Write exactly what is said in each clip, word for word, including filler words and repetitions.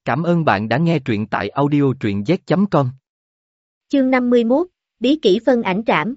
Cảm ơn bạn đã nghe truyện tại audio truyện z chấm com. Chương năm mươi mốt, Bí kỹ phân ảnh trảm.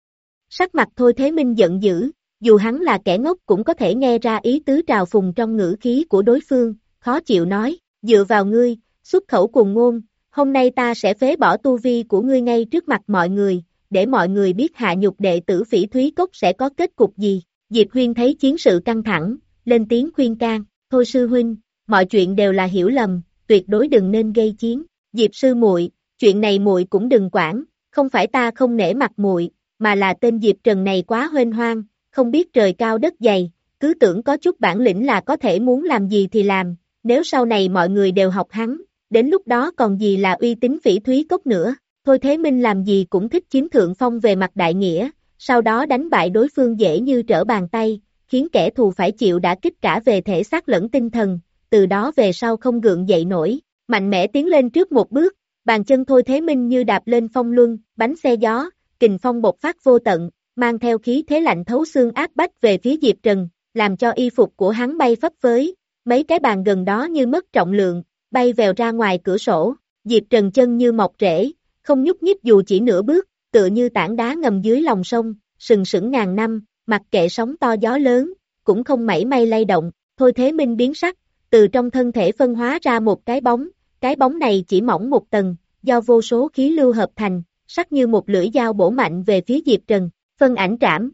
Sắc mặt Thôi Thế Minh giận dữ, dù hắn là kẻ ngốc cũng có thể nghe ra ý tứ trào phùng trong ngữ khí của đối phương, khó chịu nói, dựa vào ngươi, xuất khẩu cuồng ngôn, hôm nay ta sẽ phế bỏ tu vi của ngươi ngay trước mặt mọi người, để mọi người biết hạ nhục đệ tử Phỉ Thúy Cốc sẽ có kết cục gì. Diệp Huyên thấy chiến sự căng thẳng, lên tiếng khuyên can, thôi sư huynh, mọi chuyện đều là hiểu lầm, tuyệt đối đừng nên gây chiến. Diệp sư muội, chuyện này muội cũng đừng quản, không phải ta không nể mặt muội, mà là tên Diệp Trần này quá huênh hoang, không biết trời cao đất dày, cứ tưởng có chút bản lĩnh là có thể muốn làm gì thì làm, nếu sau này mọi người đều học hắn, đến lúc đó còn gì là uy tín Phỉ Thúy Cốc nữa. Thôi Thế Minh làm gì cũng thích chiếm thượng phong về mặt đại nghĩa, sau đó đánh bại đối phương dễ như trở bàn tay, khiến kẻ thù phải chịu đả kích cả về thể xác lẫn tinh thần, từ đó về sau không gượng dậy nổi, mạnh mẽ tiến lên trước một bước, bàn chân Thôi Thế Minh như đạp lên phong luân, bánh xe gió, kình phong bộc phát vô tận, mang theo khí thế lạnh thấu xương áp bách về phía Diệp Trần, làm cho y phục của hắn bay phấp phới, mấy cái bàn gần đó như mất trọng lượng, bay vèo ra ngoài cửa sổ, Diệp Trần chân như mọc rễ, không nhúc nhích dù chỉ nửa bước, tựa như tảng đá ngầm dưới lòng sông, sừng sững ngàn năm, mặc kệ sóng to gió lớn, cũng không mảy may lay động. Thôi Thế Minh biến sắc, từ trong thân thể phân hóa ra một cái bóng, cái bóng này chỉ mỏng một tầng, do vô số khí lưu hợp thành, sắc như một lưỡi dao bổ mạnh về phía Diệp Trần. Phân ảnh trảm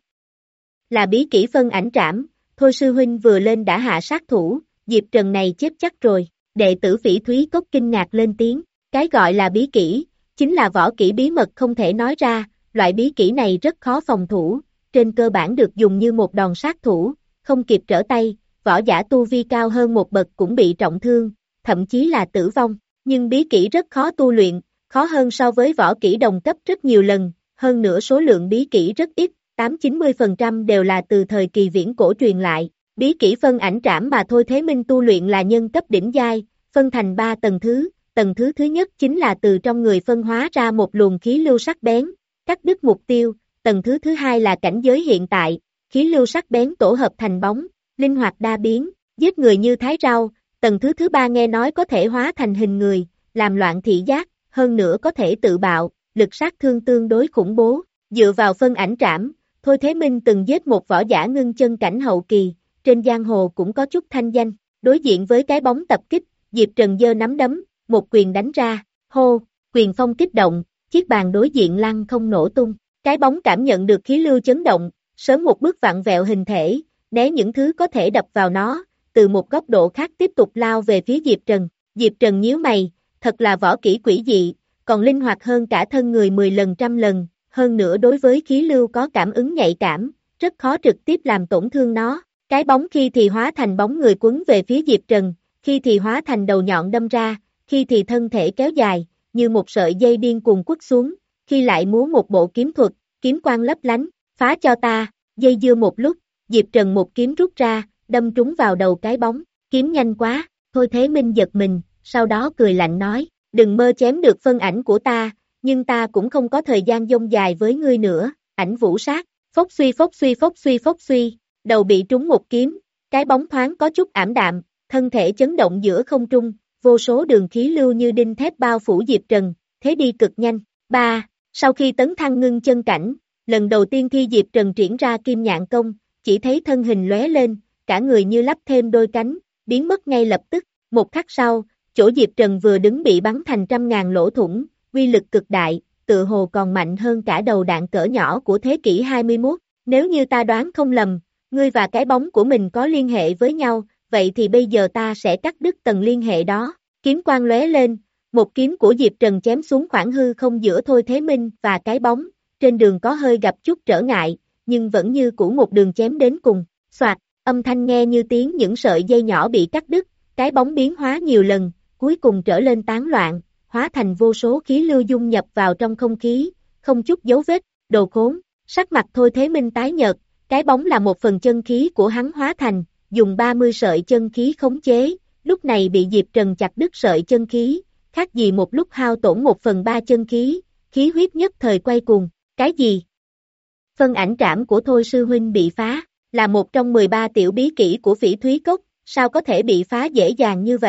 là bí kỹ phân ảnh trảm, Thôi sư huynh vừa lên đã hạ sát thủ, Diệp Trần này chết chắc rồi. Đệ tử Phỉ Thúy Cốc kinh ngạc lên tiếng, cái gọi là bí kỹ, chính là võ kỹ bí mật không thể nói ra, loại bí kỹ này rất khó phòng thủ, trên cơ bản được dùng như một đòn sát thủ, không kịp trở tay, võ giả tu vi cao hơn một bậc cũng bị trọng thương, thậm chí là tử vong, nhưng bí kỹ rất khó tu luyện, khó hơn so với võ kỹ đồng cấp rất nhiều lần, hơn nữa số lượng bí kỹ rất ít, tám đến chín mươi phần trăm đều là từ thời kỳ viễn cổ truyền lại. Bí kỹ phân ảnh trảm mà Thôi Thế Minh tu luyện là nhân cấp đỉnh giai, phân thành ba tầng thứ, tầng thứ thứ nhất chính là từ trong người phân hóa ra một luồng khí lưu sắc bén, cắt đứt mục tiêu, tầng thứ thứ hai là cảnh giới hiện tại, khí lưu sắc bén tổ hợp thành bóng, linh hoạt đa biến, giết người như thái rau, tầng thứ thứ ba nghe nói có thể hóa thành hình người, làm loạn thị giác, hơn nữa có thể tự bạo, lực sát thương tương đối khủng bố, dựa vào phân ảnh trảm, Thôi Thế Minh từng giết một võ giả ngưng chân cảnh hậu kỳ, trên giang hồ cũng có chút thanh danh, đối diện với cái bóng tập kích, Diệp Trần giơ nắm đấm, một quyền đánh ra, hô, quyền phong kích động, chiếc bàn đối diện lăn không nổ tung, cái bóng cảm nhận được khí lưu chấn động, sớm một bước vặn vẹo hình thể, né những thứ có thể đập vào nó, từ một góc độ khác tiếp tục lao về phía Diệp Trần. Diệp Trần nhíu mày, thật là võ kỹ quỷ dị, còn linh hoạt hơn cả thân người mười lần trăm lần, hơn nữa đối với khí lưu có cảm ứng nhạy cảm, rất khó trực tiếp làm tổn thương nó. Cái bóng khi thì hóa thành bóng người quấn về phía Diệp Trần, khi thì hóa thành đầu nhọn đâm ra, khi thì thân thể kéo dài, như một sợi dây điên cuồng quất xuống, khi lại múa một bộ kiếm thuật, kiếm quang lấp lánh, phá cho ta, dây dưa một lúc, Diệp Trần một kiếm rút ra, đâm trúng vào đầu cái bóng, kiếm nhanh quá, Thôi Thế Minh giật mình, sau đó cười lạnh nói, đừng mơ chém được phân ảnh của ta, nhưng ta cũng không có thời gian dông dài với ngươi nữa, ảnh vũ sát, phốc suy phốc suy phốc suy phốc suy, đầu bị trúng một kiếm, cái bóng thoáng có chút ảm đạm, thân thể chấn động giữa không trung, vô số đường khí lưu như đinh thép bao phủ Diệp Trần, thế đi cực nhanh. ba. Sau khi tấn thăng ngưng chân cảnh, lần đầu tiên khi Diệp Trần triển ra kim nhạn công, chỉ thấy thân hình lóe lên, cả người như lắp thêm đôi cánh, biến mất ngay lập tức. Một khắc sau, chỗ Diệp Trần vừa đứng bị bắn thành trăm ngàn lỗ thủng, uy lực cực đại, tự hồ còn mạnh hơn cả đầu đạn cỡ nhỏ của thế kỷ hai mươi mốt. Nếu như ta đoán không lầm, ngươi và cái bóng của mình có liên hệ với nhau, vậy thì bây giờ ta sẽ cắt đứt tầng liên hệ đó. Kiếm quang lóe lên, một kiếm của Diệp Trần chém xuống khoảng hư không giữa Thôi Thế Minh và cái bóng, trên đường có hơi gặp chút trở ngại, nhưng vẫn như cũ một đường chém đến cùng. Soạt, âm thanh nghe như tiếng những sợi dây nhỏ bị cắt đứt, cái bóng biến hóa nhiều lần, cuối cùng trở lên tán loạn, hóa thành vô số khí lưu dung nhập vào trong không khí, không chút dấu vết. Đồ khốn, sắc mặt Thôi Thế Minh tái nhợt, cái bóng là một phần chân khí của hắn hóa thành, dùng ba mươi sợi chân khí khống chế, lúc này bị Diệp Trần chặt đứt sợi chân khí, khác gì một lúc hao tổn một phần ba chân khí, khí huyết nhất thời quay cuồng. Cái gì? Phân ảnh trảm của Thôi sư huynh bị phá, là một trong mười ba tiểu bí kỹ của Phỉ Thúy Cốc, sao có thể bị phá dễ dàng như vậy?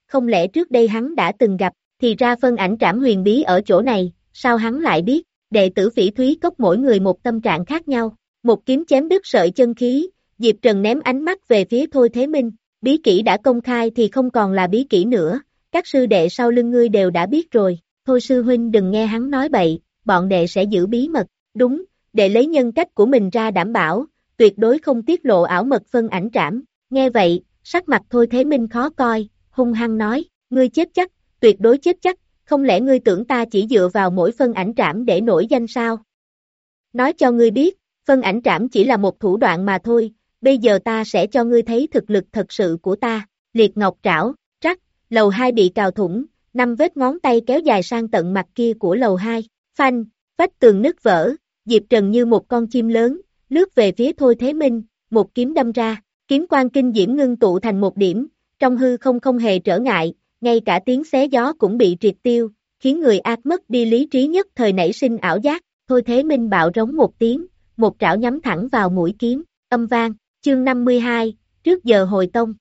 không lẽ trước đây hắn đã từng gặp, thì ra phân ảnh trảm huyền bí ở chỗ này, sao hắn lại biết, đệ tử Phỉ Thúy Cốc mỗi người một tâm trạng khác nhau, một kiếm chém đứt sợi chân khí, Diệp Trần ném ánh mắt về phía Thôi Thế Minh, bí kỹ đã công khai thì không còn là bí kỹ nữa, các sư đệ sau lưng ngươi đều đã biết rồi, thôi sư huynh đừng nghe hắn nói bậy, bọn đệ sẽ giữ bí mật, đúng, đệ lấy nhân cách của mình ra đảm bảo, tuyệt đối không tiết lộ ảo mật phân ảnh trảm, nghe vậy, sắc mặt Thôi Thế Minh khó coi, hung hăng nói, ngươi chết chắc, tuyệt đối chết chắc, không lẽ ngươi tưởng ta chỉ dựa vào mỗi phân ảnh trảm để nổi danh sao? Nói cho ngươi biết, phân ảnh trảm chỉ là một thủ đoạn mà thôi, bây giờ ta sẽ cho ngươi thấy thực lực thật sự của ta, liệt ngọc trảo, rắc, lầu hai bị cào thủng, năm vết ngón tay kéo dài sang tận mặt kia của lầu hai, phanh, vách tường nứt vỡ, Diệp Trần như một con chim lớn, lướt về phía Thôi Thế Minh, một kiếm đâm ra, kiếm quang kinh diễm ngưng tụ thành một điểm, trong hư không không hề trở ngại, ngay cả tiếng xé gió cũng bị triệt tiêu, khiến người ác mất đi lý trí nhất thời nảy sinh ảo giác, Thôi Thế Minh bạo rống một tiếng, một trảo nhắm thẳng vào mũi kiếm, âm vang, chương năm mươi hai, trước giờ hồi tông.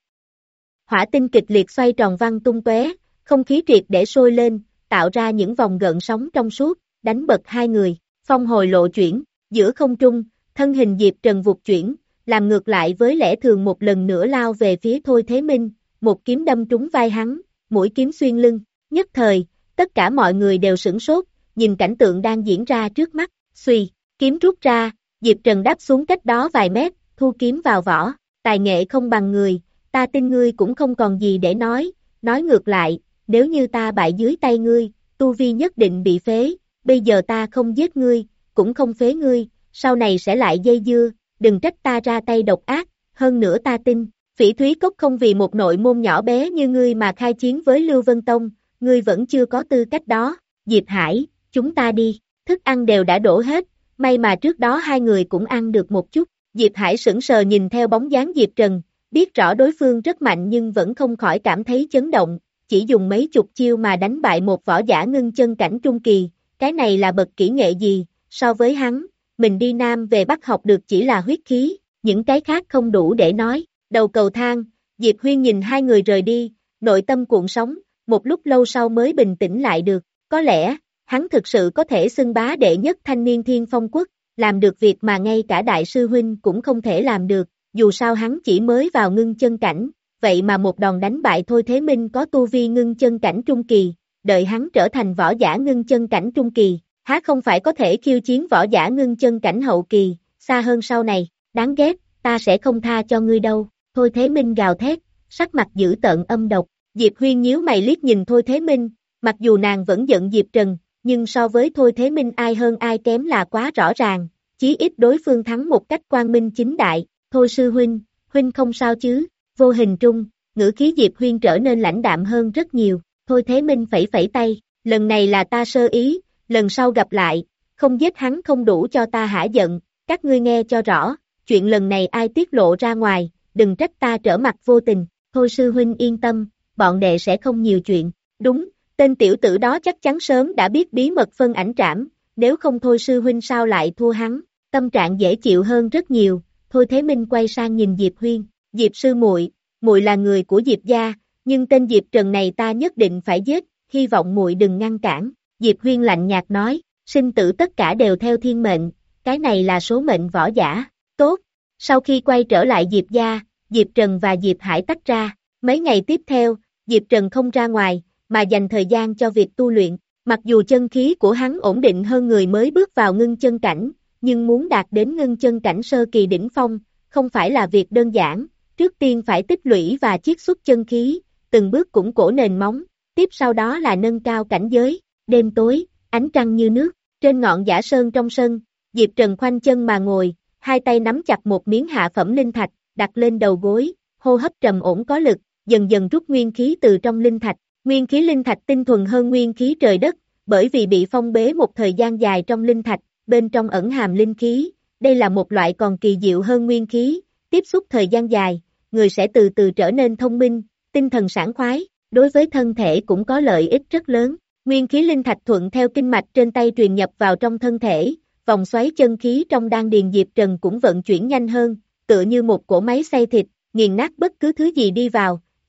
Hỏa tinh kịch liệt xoay tròn văng tung tóe, không khí triệt để sôi lên, tạo ra những vòng gợn sóng trong suốt, đánh bật hai người, phong hồi lộ chuyển, giữa không trung, thân hình Diệp Trần vụt chuyển, làm ngược lại với lẽ thường một lần nữa lao về phía Thôi Thế Minh, một kiếm đâm trúng vai hắn, mũi kiếm xuyên lưng, nhất thời, tất cả mọi người đều sửng sốt, nhìn cảnh tượng đang diễn ra trước mắt, xuy, kiếm rút ra, Diệp Trần đáp xuống cách đó vài mét, thu kiếm vào vỏ, tài nghệ không bằng người, ta tin ngươi cũng không còn gì để nói, nói ngược lại, nếu như ta bại dưới tay ngươi, tu vi nhất định bị phế, bây giờ ta không giết ngươi, cũng không phế ngươi, sau này sẽ lại dây dưa, đừng trách ta ra tay độc ác, hơn nữa ta tin, Phỉ Thúy Cốc không vì một nội môn nhỏ bé như ngươi mà khai chiến với Lưu Vân Tông, ngươi vẫn chưa có tư cách đó, Diệp Hải, chúng ta đi, thức ăn đều đã đổ hết, may mà trước đó hai người cũng ăn được một chút, Diệp Hải sững sờ nhìn theo bóng dáng Diệp Trần, biết rõ đối phương rất mạnh nhưng vẫn không khỏi cảm thấy chấn động, chỉ dùng mấy chục chiêu mà đánh bại một võ giả ngưng chân cảnh trung kỳ, cái này là bậc kỹ nghệ gì, so với hắn, mình đi Nam về Bắc học được chỉ là huyết khí, những cái khác không đủ để nói, đầu cầu thang, Diệp Huyên nhìn hai người rời đi, nội tâm cuộn sóng, một lúc lâu sau mới bình tĩnh lại được, có lẽ, hắn thực sự có thể xưng bá đệ nhất thanh niên thiên phong quốc, làm được việc mà ngay cả đại sư huynh cũng không thể làm được, dù sao hắn chỉ mới vào ngưng chân cảnh, vậy mà một đòn đánh bại Thôi Thế Minh có tu vi ngưng chân cảnh trung kỳ, đợi hắn trở thành võ giả ngưng chân cảnh trung kỳ, há không phải có thể khiêu chiến võ giả ngưng chân cảnh hậu kỳ, xa hơn sau này, đáng ghét, ta sẽ không tha cho ngươi đâu, Thôi Thế Minh gào thét, sắc mặt dữ tợn âm độc, Diệp Huyên nhíu mày liếc nhìn Thôi Thế Minh, mặc dù nàng vẫn giận Diệp Trần, nhưng so với Thôi Thế Minh ai hơn ai kém là quá rõ ràng, chí ít đối phương thắng một cách quang minh chính đại, Thôi sư huynh, huynh không sao chứ, vô hình trung, ngữ khí Diệp Huyên trở nên lãnh đạm hơn rất nhiều, Thôi Thế Minh phẩy phẩy tay, lần này là ta sơ ý, lần sau gặp lại, không giết hắn không đủ cho ta hả giận, các ngươi nghe cho rõ, chuyện lần này ai tiết lộ ra ngoài, đừng trách ta trở mặt vô tình, thôi sư huynh yên tâm, bọn đệ sẽ không nhiều chuyện, đúng, tên tiểu tử đó chắc chắn sớm đã biết bí mật phân ảnh trảm, nếu không thôi sư huynh sao lại thua hắn, tâm trạng dễ chịu hơn rất nhiều, Thôi Thế Minh quay sang nhìn Diệp Huyên, Diệp sư muội, muội là người của Diệp gia, nhưng tên Diệp Trần này ta nhất định phải giết, hy vọng muội đừng ngăn cản, Diệp Huyên lạnh nhạt nói, sinh tử tất cả đều theo thiên mệnh, cái này là số mệnh võ giả, tốt, sau khi quay trở lại Diệp gia, Diệp Trần và Diệp Hải tách ra, mấy ngày tiếp theo, Diệp Trần không ra ngoài, mà dành thời gian cho việc tu luyện, mặc dù chân khí của hắn ổn định hơn người mới bước vào ngưng chân cảnh, nhưng muốn đạt đến ngưng chân cảnh sơ kỳ đỉnh phong, không phải là việc đơn giản, trước tiên phải tích lũy và chiết xuất chân khí, từng bước củng cố nền móng, tiếp sau đó là nâng cao cảnh giới, đêm tối, ánh trăng như nước, trên ngọn giả sơn trong sân, Diệp Trần khoanh chân mà ngồi, hai tay nắm chặt một miếng hạ phẩm linh thạch, đặt lên đầu gối, hô hấp trầm ổn có lực, dần dần rút nguyên khí từ trong linh thạch, nguyên khí linh thạch tinh thuần hơn nguyên khí trời đất, bởi vì bị phong bế một thời gian dài trong linh thạch, bên trong ẩn hàm linh khí, đây là một loại còn kỳ diệu hơn nguyên khí, tiếp xúc thời gian dài, người sẽ từ từ trở nên thông minh, tinh thần sảng khoái, đối với thân thể cũng có lợi ích rất lớn. Nguyên khí linh thạch thuận theo kinh mạch trên tay truyền nhập vào trong thân thể, vòng xoáy chân khí trong đan điền Diệp Trần cũng vận chuyển nhanh hơn, tựa như một cỗ máy xay thịt, nghiền nát bất cứ thứ gì đi vào,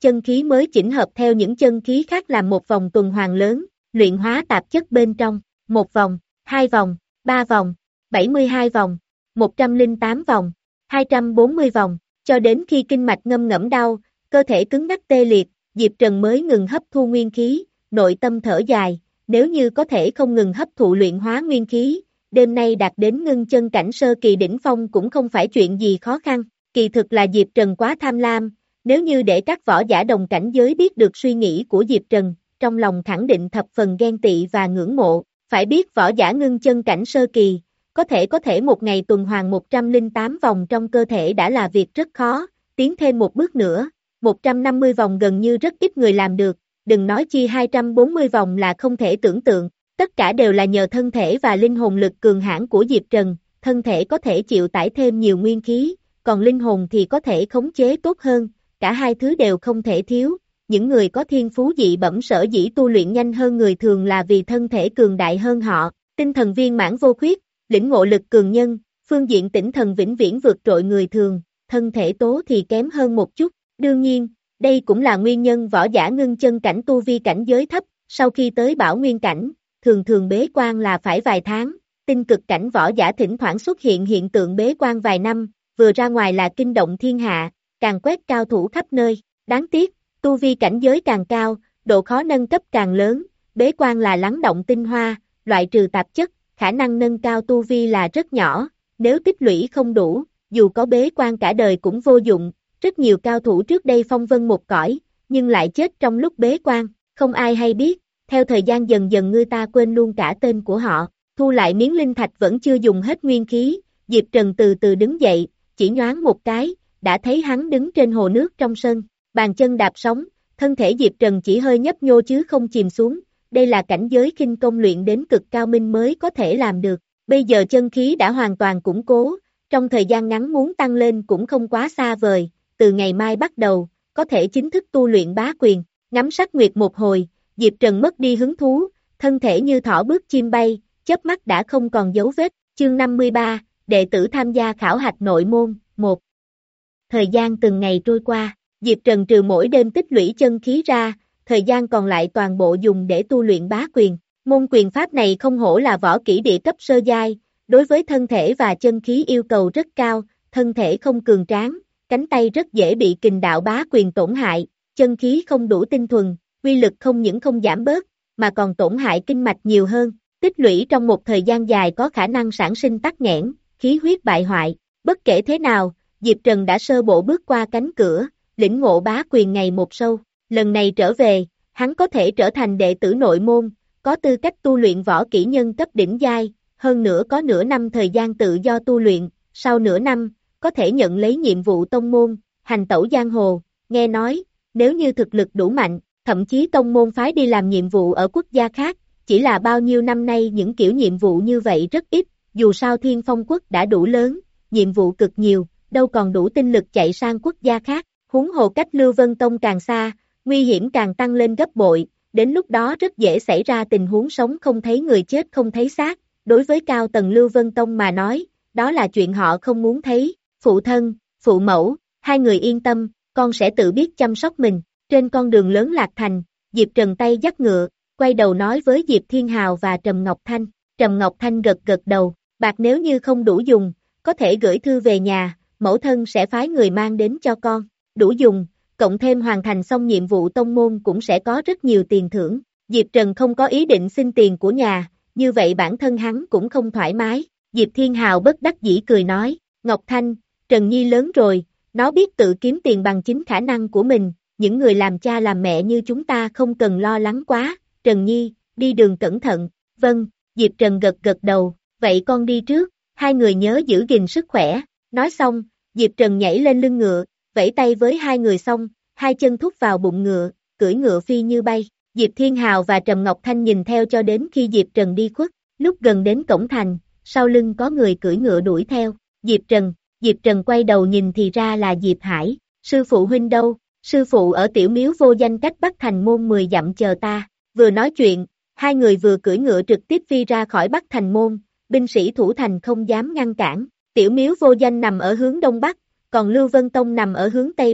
chân khí mới chỉnh hợp theo những chân khí khác làm một vòng tuần hoàn lớn, luyện hóa tạp chất bên trong, một vòng, hai vòng, ba vòng, bảy mươi hai vòng, một trăm lẻ tám vòng, hai trăm bốn mươi vòng, cho đến khi kinh mạch ngâm ngẫm đau, cơ thể cứng ngắc tê liệt, Diệp Trần mới ngừng hấp thu nguyên khí, nội tâm thở dài, nếu như có thể không ngừng hấp thụ luyện hóa nguyên khí, đêm nay đạt đến ngưng chân cảnh sơ kỳ đỉnh phong cũng không phải chuyện gì khó khăn, kỳ thực là Diệp Trần quá tham lam, nếu như để các võ giả đồng cảnh giới biết được suy nghĩ của Diệp Trần, trong lòng khẳng định thập phần ghen tị và ngưỡng mộ, phải biết võ giả ngưng chân cảnh sơ kỳ, có thể có thể một ngày tuần hoàn một trăm lẻ tám vòng trong cơ thể đã là việc rất khó, tiến thêm một bước nữa, một trăm năm mươi vòng gần như rất ít người làm được, đừng nói chi hai trăm bốn mươi vòng là không thể tưởng tượng, tất cả đều là nhờ thân thể và linh hồn lực cường hãn của Diệp Trần, thân thể có thể chịu tải thêm nhiều nguyên khí, còn linh hồn thì có thể khống chế tốt hơn, cả hai thứ đều không thể thiếu, những người có thiên phú dị bẩm sở dĩ tu luyện nhanh hơn người thường là vì thân thể cường đại hơn họ, tinh thần viên mãn vô khuyết, lĩnh ngộ lực cường nhân, phương diện tinh thần vĩnh viễn vượt trội người thường, thân thể tố thì kém hơn một chút, đương nhiên, đây cũng là nguyên nhân võ giả ngưng chân cảnh tu vi cảnh giới thấp, sau khi tới bảo nguyên cảnh, thường thường bế quan là phải vài tháng, tinh cực cảnh võ giả thỉnh thoảng xuất hiện hiện tượng bế quan vài năm, vừa ra ngoài là kinh động thiên hạ, càng quét cao thủ khắp nơi, đáng tiếc, tu vi cảnh giới càng cao, độ khó nâng cấp càng lớn, bế quan là lắng động tinh hoa, loại trừ tạp chất, khả năng nâng cao tu vi là rất nhỏ, nếu tích lũy không đủ, dù có bế quan cả đời cũng vô dụng, rất nhiều cao thủ trước đây phong vân một cõi, nhưng lại chết trong lúc bế quan, không ai hay biết, theo thời gian dần dần người ta quên luôn cả tên của họ, thu lại miếng linh thạch vẫn chưa dùng hết nguyên khí, Diệp Trần từ từ đứng dậy, chỉ nhoáng một cái, đã thấy hắn đứng trên hồ nước trong sân, bàn chân đạp sóng, thân thể Diệp Trần chỉ hơi nhấp nhô chứ không chìm xuống, đây là cảnh giới khinh công luyện đến cực cao minh mới có thể làm được, bây giờ chân khí đã hoàn toàn củng cố, trong thời gian ngắn muốn tăng lên cũng không quá xa vời, từ ngày mai bắt đầu, có thể chính thức tu luyện bá quyền, ngắm sắc nguyệt một hồi, Diệp Trần mất đi hứng thú, thân thể như thỏ bước chim bay, chớp mắt đã không còn dấu vết, chương năm mươi ba, đệ tử tham gia khảo hạch nội môn, một. Thời gian từng ngày trôi qua, Diệp Trần trừ mỗi đêm tích lũy chân khí ra, thời gian còn lại toàn bộ dùng để tu luyện bá quyền, môn quyền pháp này không hổ là võ kỹ địa cấp sơ giai, đối với thân thể và chân khí yêu cầu rất cao, thân thể không cường tráng, cánh tay rất dễ bị kình đạo bá quyền tổn hại, chân khí không đủ tinh thuần, uy lực không những không giảm bớt, mà còn tổn hại kinh mạch nhiều hơn, tích lũy trong một thời gian dài có khả năng sản sinh tắc nghẽn, khí huyết bại hoại, bất kể thế nào, Diệp Trần đã sơ bộ bước qua cánh cửa, lĩnh ngộ bá quyền ngày một sâu, lần này trở về, hắn có thể trở thành đệ tử nội môn, có tư cách tu luyện võ kỹ nhân cấp đỉnh giai, hơn nữa có nửa năm thời gian tự do tu luyện, sau nửa năm, có thể nhận lấy nhiệm vụ tông môn, hành tẩu giang hồ, nghe nói, nếu như thực lực đủ mạnh, thậm chí tông môn phái đi làm nhiệm vụ ở quốc gia khác, chỉ là bao nhiêu năm nay những kiểu nhiệm vụ như vậy rất ít, dù sao Thiên Phong quốc đã đủ lớn, nhiệm vụ cực nhiều, đâu còn đủ tinh lực chạy sang quốc gia khác, huống hồ cách Lưu Vân Tông càng xa, nguy hiểm càng tăng lên gấp bội, đến lúc đó rất dễ xảy ra tình huống sống không thấy người chết không thấy xác, đối với cao tầng Lưu Vân Tông mà nói, đó là chuyện họ không muốn thấy, phụ thân, phụ mẫu, hai người yên tâm, con sẽ tự biết chăm sóc mình, trên con đường lớn Lạc Thành, Diệp Trần tay dắt ngựa, quay đầu nói với Diệp Thiên Hào và Trầm Ngọc Thanh, Trầm Ngọc Thanh gật gật đầu, bạc nếu như không đủ dùng, có thể gửi thư về nhà, mẫu thân sẽ phái người mang đến cho con, đủ dùng, cộng thêm hoàn thành xong nhiệm vụ tông môn cũng sẽ có rất nhiều tiền thưởng, Diệp Trần không có ý định xin tiền của nhà, như vậy bản thân hắn cũng không thoải mái, Diệp Thiên Hào bất đắc dĩ cười nói, Ngọc Thanh, Trần Nhi lớn rồi, nó biết tự kiếm tiền bằng chính khả năng của mình, những người làm cha làm mẹ như chúng ta không cần lo lắng quá, Trần Nhi, đi đường cẩn thận, vâng, Diệp Trần gật gật đầu, vậy con đi trước, hai người nhớ giữ gìn sức khỏe, nói xong, Diệp Trần nhảy lên lưng ngựa, vẫy tay với hai người xong, hai chân thúc vào bụng ngựa, cưỡi ngựa phi như bay, Diệp Thiên Hào và Trầm Ngọc Thanh nhìn theo cho đến khi Diệp Trần đi khuất, lúc gần đến cổng thành, sau lưng có người cưỡi ngựa đuổi theo, Diệp Trần, Diệp Trần quay đầu nhìn thì ra là Diệp Hải, sư phụ huynh đâu, sư phụ ở tiểu miếu vô danh cách Bắc Thành môn mười dặm chờ ta, vừa nói chuyện, hai người vừa cưỡi ngựa trực tiếp phi ra khỏi Bắc Thành môn, binh sĩ thủ thành không dám ngăn cản, tiểu miếu vô danh nằm ở hướng đông bắc, còn Lưu Vân Tông nằm ở hướng tây bắc,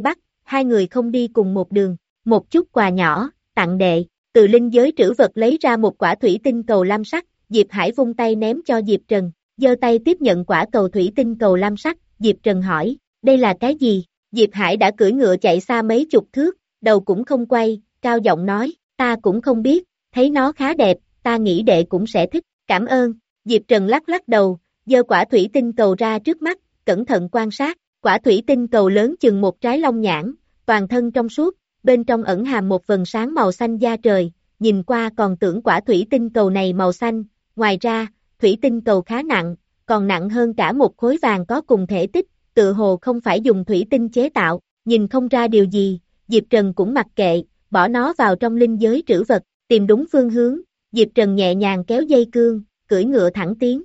hai người không đi cùng một đường, một chút quà nhỏ, tặng đệ, từ linh giới trữ vật lấy ra một quả thủy tinh cầu lam sắc, Diệp Hải vung tay ném cho Diệp Trần, giơ tay tiếp nhận quả cầu thủy tinh cầu lam sắc, Diệp Trần hỏi, đây là cái gì? Diệp Hải đã cưỡi ngựa chạy xa mấy chục thước, đầu cũng không quay, cao giọng nói, ta cũng không biết, thấy nó khá đẹp, ta nghĩ đệ cũng sẽ thích, cảm ơn, Diệp Trần lắc lắc đầu, giơ quả thủy tinh cầu ra trước mắt, cẩn thận quan sát, quả thủy tinh cầu lớn chừng một trái long nhãn, toàn thân trong suốt, bên trong ẩn hàm một vầng sáng màu xanh da trời, nhìn qua còn tưởng quả thủy tinh cầu này màu xanh, ngoài ra, thủy tinh cầu khá nặng, còn nặng hơn cả một khối vàng có cùng thể tích, tự hồ không phải dùng thủy tinh chế tạo, nhìn không ra điều gì, Diệp Trần cũng mặc kệ, bỏ nó vào trong linh giới trữ vật, tìm đúng phương hướng, Diệp Trần nhẹ nhàng kéo dây cương, cưỡi ngựa thẳng tiến.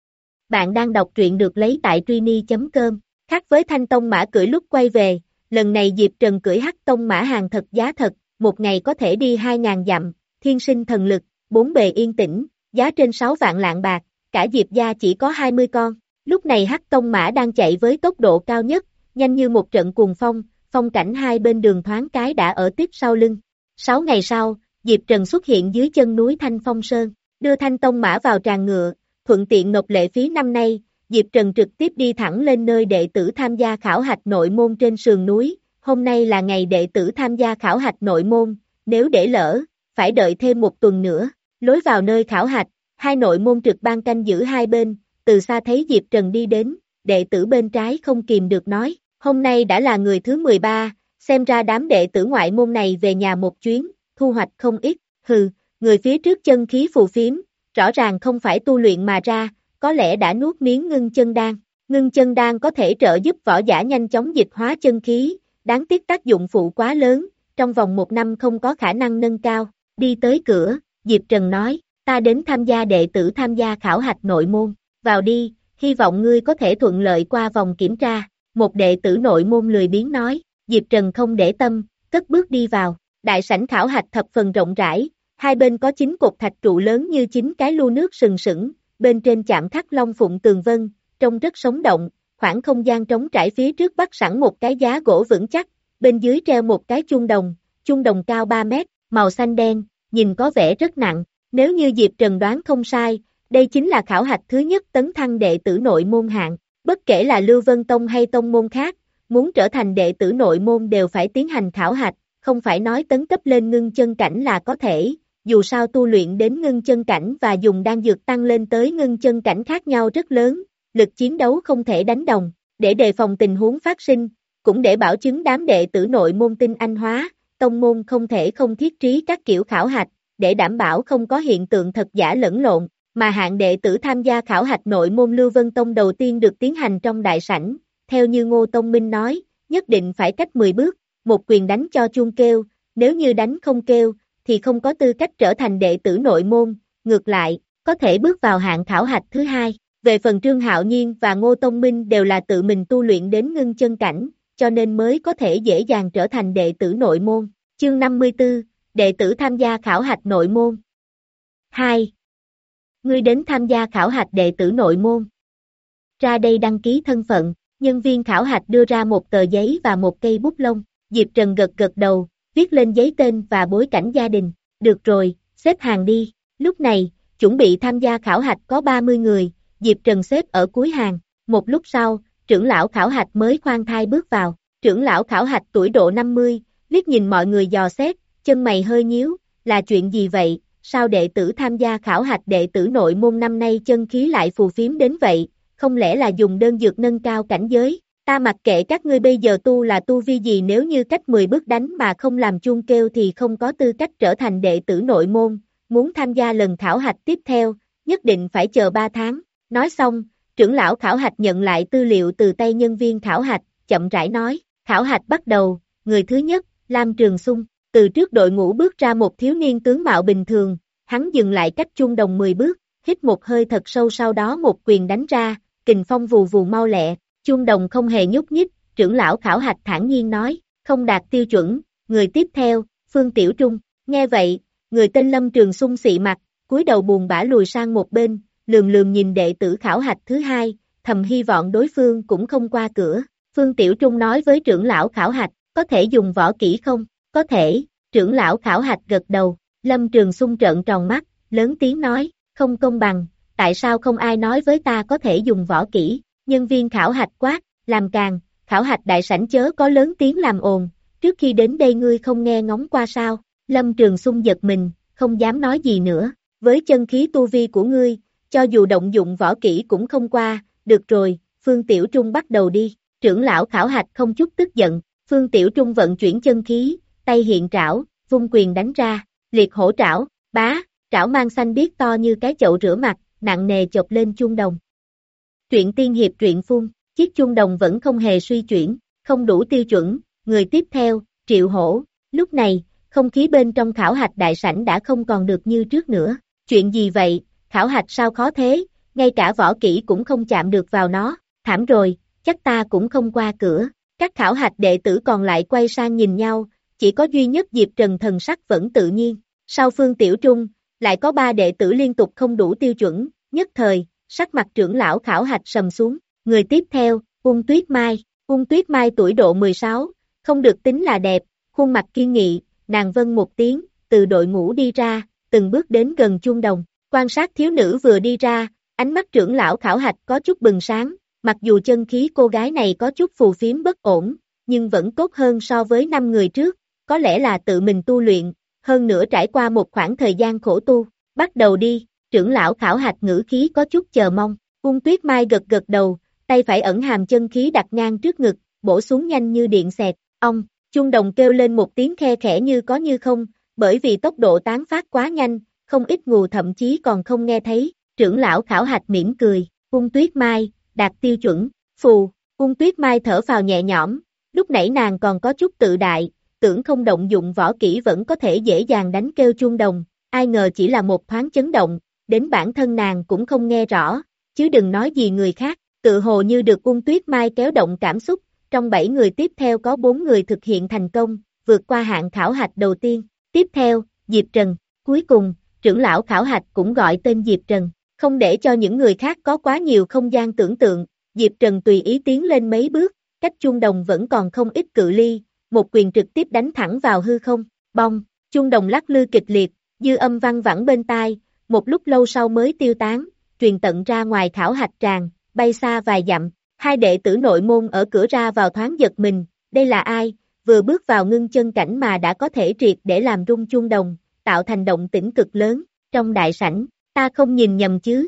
Bạn đang đọc truyện được lấy tại truy chấm com, khác với Thanh Tông Mã cưỡi lúc quay về, lần này Diệp Trần cưỡi Hắc Tông Mã hàng thật giá thật, một ngày có thể đi hai ngàn dặm, thiên sinh thần lực, bốn bề yên tĩnh, giá trên sáu vạn lạng bạc, cả Diệp gia chỉ có hai mươi con. Lúc này Hắc Tông Mã đang chạy với tốc độ cao nhất, nhanh như một trận cuồng phong, phong cảnh hai bên đường thoáng cái đã ở tiếp sau lưng. Sáu ngày sau, Diệp Trần xuất hiện dưới chân núi Thanh Phong Sơn, đưa Thanh Tông Mã vào tràng ngựa, thuận tiện nộp lệ phí năm nay, Diệp Trần trực tiếp đi thẳng lên nơi đệ tử tham gia khảo hạch nội môn trên sườn núi, hôm nay là ngày đệ tử tham gia khảo hạch nội môn, nếu để lỡ, phải đợi thêm một tuần nữa, lối vào nơi khảo hạch, hai nội môn trực ban canh giữ hai bên, từ xa thấy Diệp Trần đi đến, đệ tử bên trái không kìm được nói, hôm nay đã là người thứ mười ba, xem ra đám đệ tử ngoại môn này về nhà một chuyến, thu hoạch không ít, hừ, người phía trước chân khí phù phiếm, rõ ràng không phải tu luyện mà ra, có lẽ đã nuốt miếng ngưng chân đan, ngưng chân đan có thể trợ giúp võ giả nhanh chóng dịch hóa chân khí, đáng tiếc tác dụng phụ quá lớn, trong vòng một năm không có khả năng nâng cao, đi tới cửa, Diệp Trần nói, ta đến tham gia đệ tử tham gia khảo hạch nội môn, vào đi, hy vọng ngươi có thể thuận lợi qua vòng kiểm tra, một đệ tử nội môn lười biếng nói, Diệp Trần không để tâm, cất bước đi vào, đại sảnh khảo hạch thập phần rộng rãi, hai bên có chín cột thạch trụ lớn như chín cái lu nước sừng sững, bên trên chạm khắc long phụng tường vân, trông rất sống động, khoảng không gian trống trải phía trước bắt sẵn một cái giá gỗ vững chắc, bên dưới treo một cái chuông đồng, chuông đồng cao ba mét, màu xanh đen, nhìn có vẻ rất nặng, nếu như Diệp Trần đoán không sai, đây chính là khảo hạch thứ nhất tấn thăng đệ tử nội môn hạng, bất kể là Lưu Vân Tông hay tông môn khác, muốn trở thành đệ tử nội môn đều phải tiến hành khảo hạch, không phải nói tấn cấp lên ngưng chân cảnh là có thể, dù sao tu luyện đến ngưng chân cảnh và dùng đan dược tăng lên tới ngưng chân cảnh khác nhau rất lớn, lực chiến đấu không thể đánh đồng, để đề phòng tình huống phát sinh, cũng để bảo chứng đám đệ tử nội môn tinh anh hóa, tông môn không thể không thiết trí các kiểu khảo hạch, để đảm bảo không có hiện tượng thật giả lẫn lộn, mà hạng đệ tử tham gia khảo hạch nội môn Lưu Vân Tông đầu tiên được tiến hành trong đại sảnh, theo như Ngô Tông Minh nói, nhất định phải cách mười bước, một quyền đánh cho chuông kêu, nếu như đánh không kêu, thì không có tư cách trở thành đệ tử nội môn, ngược lại, có thể bước vào hạng khảo hạch thứ hai. Về phần Trương Hạo Nhiên và Ngô Tông Minh đều là tự mình tu luyện đến ngưng chân cảnh, cho nên mới có thể dễ dàng trở thành đệ tử nội môn. Chương năm mươi tư, đệ tử tham gia khảo hạch nội môn. hai. Ngươi đến tham gia khảo hạch đệ tử nội môn. Ra đây đăng ký thân phận, nhân viên khảo hạch đưa ra một tờ giấy và một cây bút lông, Diệp Trần gật gật đầu, viết lên giấy tên và bối cảnh gia đình, được rồi, xếp hàng đi, lúc này, chuẩn bị tham gia khảo hạch có ba mươi người, Diệp Trần xếp ở cuối hàng, một lúc sau, trưởng lão khảo hạch mới khoan thai bước vào, trưởng lão khảo hạch tuổi độ năm mươi, liếc nhìn mọi người dò xét, chân mày hơi nhíu, là chuyện gì vậy, sao đệ tử tham gia khảo hạch đệ tử nội môn năm nay chân khí lại phù phiếm đến vậy, không lẽ là dùng đơn dược nâng cao cảnh giới, ta mặc kệ các ngươi bây giờ tu là tu vi gì nếu như cách mười bước đánh mà không làm chuông kêu thì không có tư cách trở thành đệ tử nội môn, muốn tham gia lần khảo hạch tiếp theo, nhất định phải chờ ba tháng. Nói xong, trưởng lão khảo hạch nhận lại tư liệu từ tay nhân viên khảo hạch, chậm rãi nói, khảo hạch bắt đầu, người thứ nhất, Lam Trường Xung, từ trước đội ngũ bước ra một thiếu niên tướng mạo bình thường, hắn dừng lại cách chuông đồng mười bước, hít một hơi thật sâu sau đó một quyền đánh ra, kình phong vù vù mau lẹ, chuông đồng không hề nhúc nhích, trưởng lão khảo hạch thản nhiên nói, không đạt tiêu chuẩn, người tiếp theo, Phương Tiểu Trung, nghe vậy, người tên Lâm Trường Xung xị mặt, cúi đầu buồn bã lùi sang một bên, lườm lườm nhìn đệ tử khảo hạch thứ hai, thầm hy vọng đối phương cũng không qua cửa. Phương Tiểu Trung nói với trưởng lão khảo hạch, có thể dùng võ kỹ không? Có thể, trưởng lão khảo hạch gật đầu, Lâm Trường Xung trợn tròn mắt, lớn tiếng nói, không công bằng, tại sao không ai nói với ta có thể dùng võ kỹ? Nhân viên khảo hạch quát, làm càng, khảo hạch đại sảnh chớ có lớn tiếng làm ồn, trước khi đến đây ngươi không nghe ngóng qua sao? Lâm Trường Xung giật mình, không dám nói gì nữa, với chân khí tu vi của ngươi, cho dù động dụng võ kỹ cũng không qua, được rồi, Phương Tiểu Trung bắt đầu đi, trưởng lão khảo hạch không chút tức giận, Phương Tiểu Trung vận chuyển chân khí, tay hiện trảo, vung quyền đánh ra, liệt hổ trảo, bá, trảo mang xanh biếc to như cái chậu rửa mặt, nặng nề chộp lên chuông đồng. Truyện tiên hiệp truyện phun, chiếc chuông đồng vẫn không hề suy chuyển, không đủ tiêu chuẩn, người tiếp theo, Triệu Hổ, lúc này, không khí bên trong khảo hạch đại sảnh đã không còn được như trước nữa, chuyện gì vậy, khảo hạch sao khó thế, ngay cả võ kỹ cũng không chạm được vào nó, thảm rồi, chắc ta cũng không qua cửa, các khảo hạch đệ tử còn lại quay sang nhìn nhau, chỉ có duy nhất Diệp Trần thần sắc vẫn tự nhiên, sau Phương Tiểu Trung, lại có ba đệ tử liên tục không đủ tiêu chuẩn, nhất thời, sắc mặt trưởng lão khảo hạch sầm xuống, người tiếp theo, Ung Tuyết Mai, Ung Tuyết Mai tuổi độ mười sáu, không được tính là đẹp, khuôn mặt kiên nghị, nàng vâng một tiếng, từ đội ngũ đi ra, từng bước đến gần chuông đồng, quan sát thiếu nữ vừa đi ra, ánh mắt trưởng lão khảo hạch có chút bừng sáng, mặc dù chân khí cô gái này có chút phù phiếm bất ổn, nhưng vẫn tốt hơn so với năm người trước, có lẽ là tự mình tu luyện, hơn nữa trải qua một khoảng thời gian khổ tu, bắt đầu đi, trưởng lão khảo hạch ngữ khí có chút chờ mong, Ung Tuyết Mai gật gật đầu, tay phải ẩn hàm chân khí đặt ngang trước ngực, bổ xuống nhanh như điện xẹt, ông, chuông đồng kêu lên một tiếng khe khẽ như có như không, bởi vì tốc độ tán phát quá nhanh, không ít ngù thậm chí còn không nghe thấy, trưởng lão khảo hạch mỉm cười, Ung Tuyết Mai, đạt tiêu chuẩn, phù, Ung Tuyết Mai thở phào nhẹ nhõm, lúc nãy nàng còn có chút tự đại, tưởng không động dụng võ kỹ vẫn có thể dễ dàng đánh kêu chuông đồng, ai ngờ chỉ là một thoáng chấn động, đến bản thân nàng cũng không nghe rõ, chứ đừng nói gì người khác, tự hồ như được Ung Tuyết Mai kéo động cảm xúc, trong bảy người tiếp theo có bốn người thực hiện thành công, vượt qua hạng khảo hạch đầu tiên, tiếp theo, Diệp Trần, cuối cùng, trưởng lão khảo hạch cũng gọi tên Diệp Trần, không để cho những người khác có quá nhiều không gian tưởng tượng, Diệp Trần tùy ý tiến lên mấy bước, cách chuông đồng vẫn còn không ít cự ly, một quyền trực tiếp đánh thẳng vào hư không, bong, chuông đồng lắc lư kịch liệt, dư âm vang vẳng bên tai, một lúc lâu sau mới tiêu tán, truyền tận ra ngoài khảo hạch tràng, bay xa vài dặm, hai đệ tử nội môn ở cửa ra vào thoáng giật mình, đây là ai, vừa bước vào ngưng chân cảnh mà đã có thể triệt để làm rung chuông đồng, tạo thành động tĩnh cực lớn, trong đại sảnh, ta không nhìn nhầm chứ.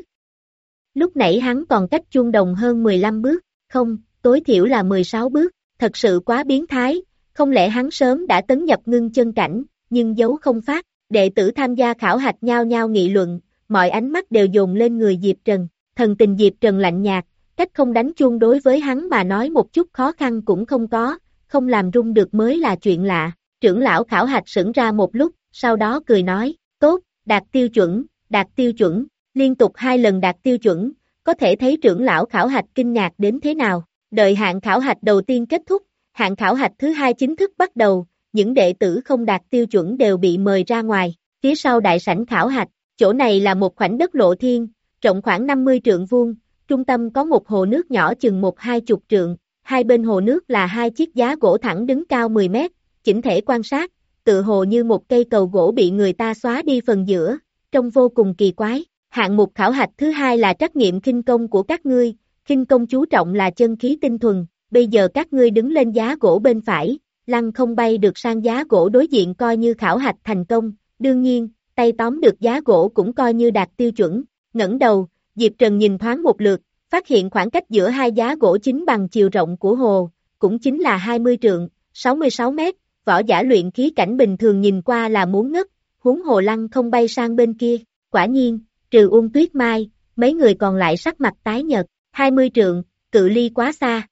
Lúc nãy hắn còn cách chuông đồng hơn mười lăm bước, không, tối thiểu là mười sáu bước, thật sự quá biến thái, không lẽ hắn sớm đã tấn nhập ngưng chân cảnh, nhưng giấu không phát, đệ tử tham gia khảo hạch nhao nhao nghị luận, mọi ánh mắt đều dồn lên người Diệp Trần, thần tình Diệp Trần lạnh nhạt, cách không đánh chuông đối với hắn mà nói một chút khó khăn cũng không có, không làm rung được mới là chuyện lạ, trưởng lão khảo hạch sững ra một lúc, sau đó cười nói, tốt, đạt tiêu chuẩn, đạt tiêu chuẩn, liên tục hai lần đạt tiêu chuẩn, có thể thấy trưởng lão khảo hạch kinh ngạc đến thế nào, đợi hạng khảo hạch đầu tiên kết thúc, hạng khảo hạch thứ hai chính thức bắt đầu, những đệ tử không đạt tiêu chuẩn đều bị mời ra ngoài, phía sau đại sảnh khảo hạch, chỗ này là một khoảnh đất lộ thiên, rộng khoảng năm mươi trượng vuông, trung tâm có một hồ nước nhỏ chừng một hai chục trượng, hai bên hồ nước là hai chiếc giá gỗ thẳng đứng cao mười mét, chỉnh thể quan sát, tự hồ như một cây cầu gỗ bị người ta xóa đi phần giữa, trông vô cùng kỳ quái. Hạng mục khảo hạch thứ hai là trắc nghiệm khinh công của các ngươi, khinh công chú trọng là chân khí tinh thuần, bây giờ các ngươi đứng lên giá gỗ bên phải, lăng không bay được sang giá gỗ đối diện coi như khảo hạch thành công, đương nhiên, tay tóm được giá gỗ cũng coi như đạt tiêu chuẩn, ngẩng đầu, Diệp Trần nhìn thoáng một lượt, phát hiện khoảng cách giữa hai giá gỗ chính bằng chiều rộng của hồ, cũng chính là hai mươi trượng, sáu mươi sáu mét, võ giả luyện khí cảnh bình thường nhìn qua là muốn ngất, huống hồ lăng không bay sang bên kia, quả nhiên, trừ Ung Tuyết Mai, mấy người còn lại sắc mặt tái nhợt, hai mươi trượng, cự ly quá xa.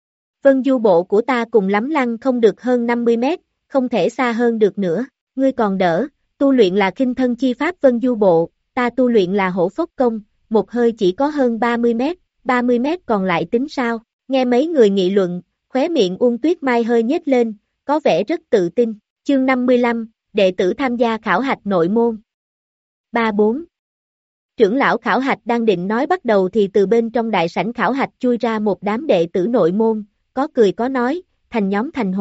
Vân du bộ của ta cùng lắm lăng không được hơn năm mươi mét, không thể xa hơn được nữa, ngươi còn đỡ, tu luyện là khinh thân chi pháp vân du bộ, ta tu luyện là hổ phốc công, một hơi chỉ có hơn ba mươi mét, ba mươi mét còn lại tính sao, nghe mấy người nghị luận, khóe miệng Ung Tuyết Mai hơi nhếch lên, có vẻ rất tự tin, chương năm mươi lăm, đệ tử tham gia khảo hạch nội môn. ba bốn Trưởng lão khảo hạch đang định nói bắt đầu thì từ bên trong đại sảnh khảo hạch chui ra một đám đệ tử nội môn, có cười có nói, thành nhóm thành hội,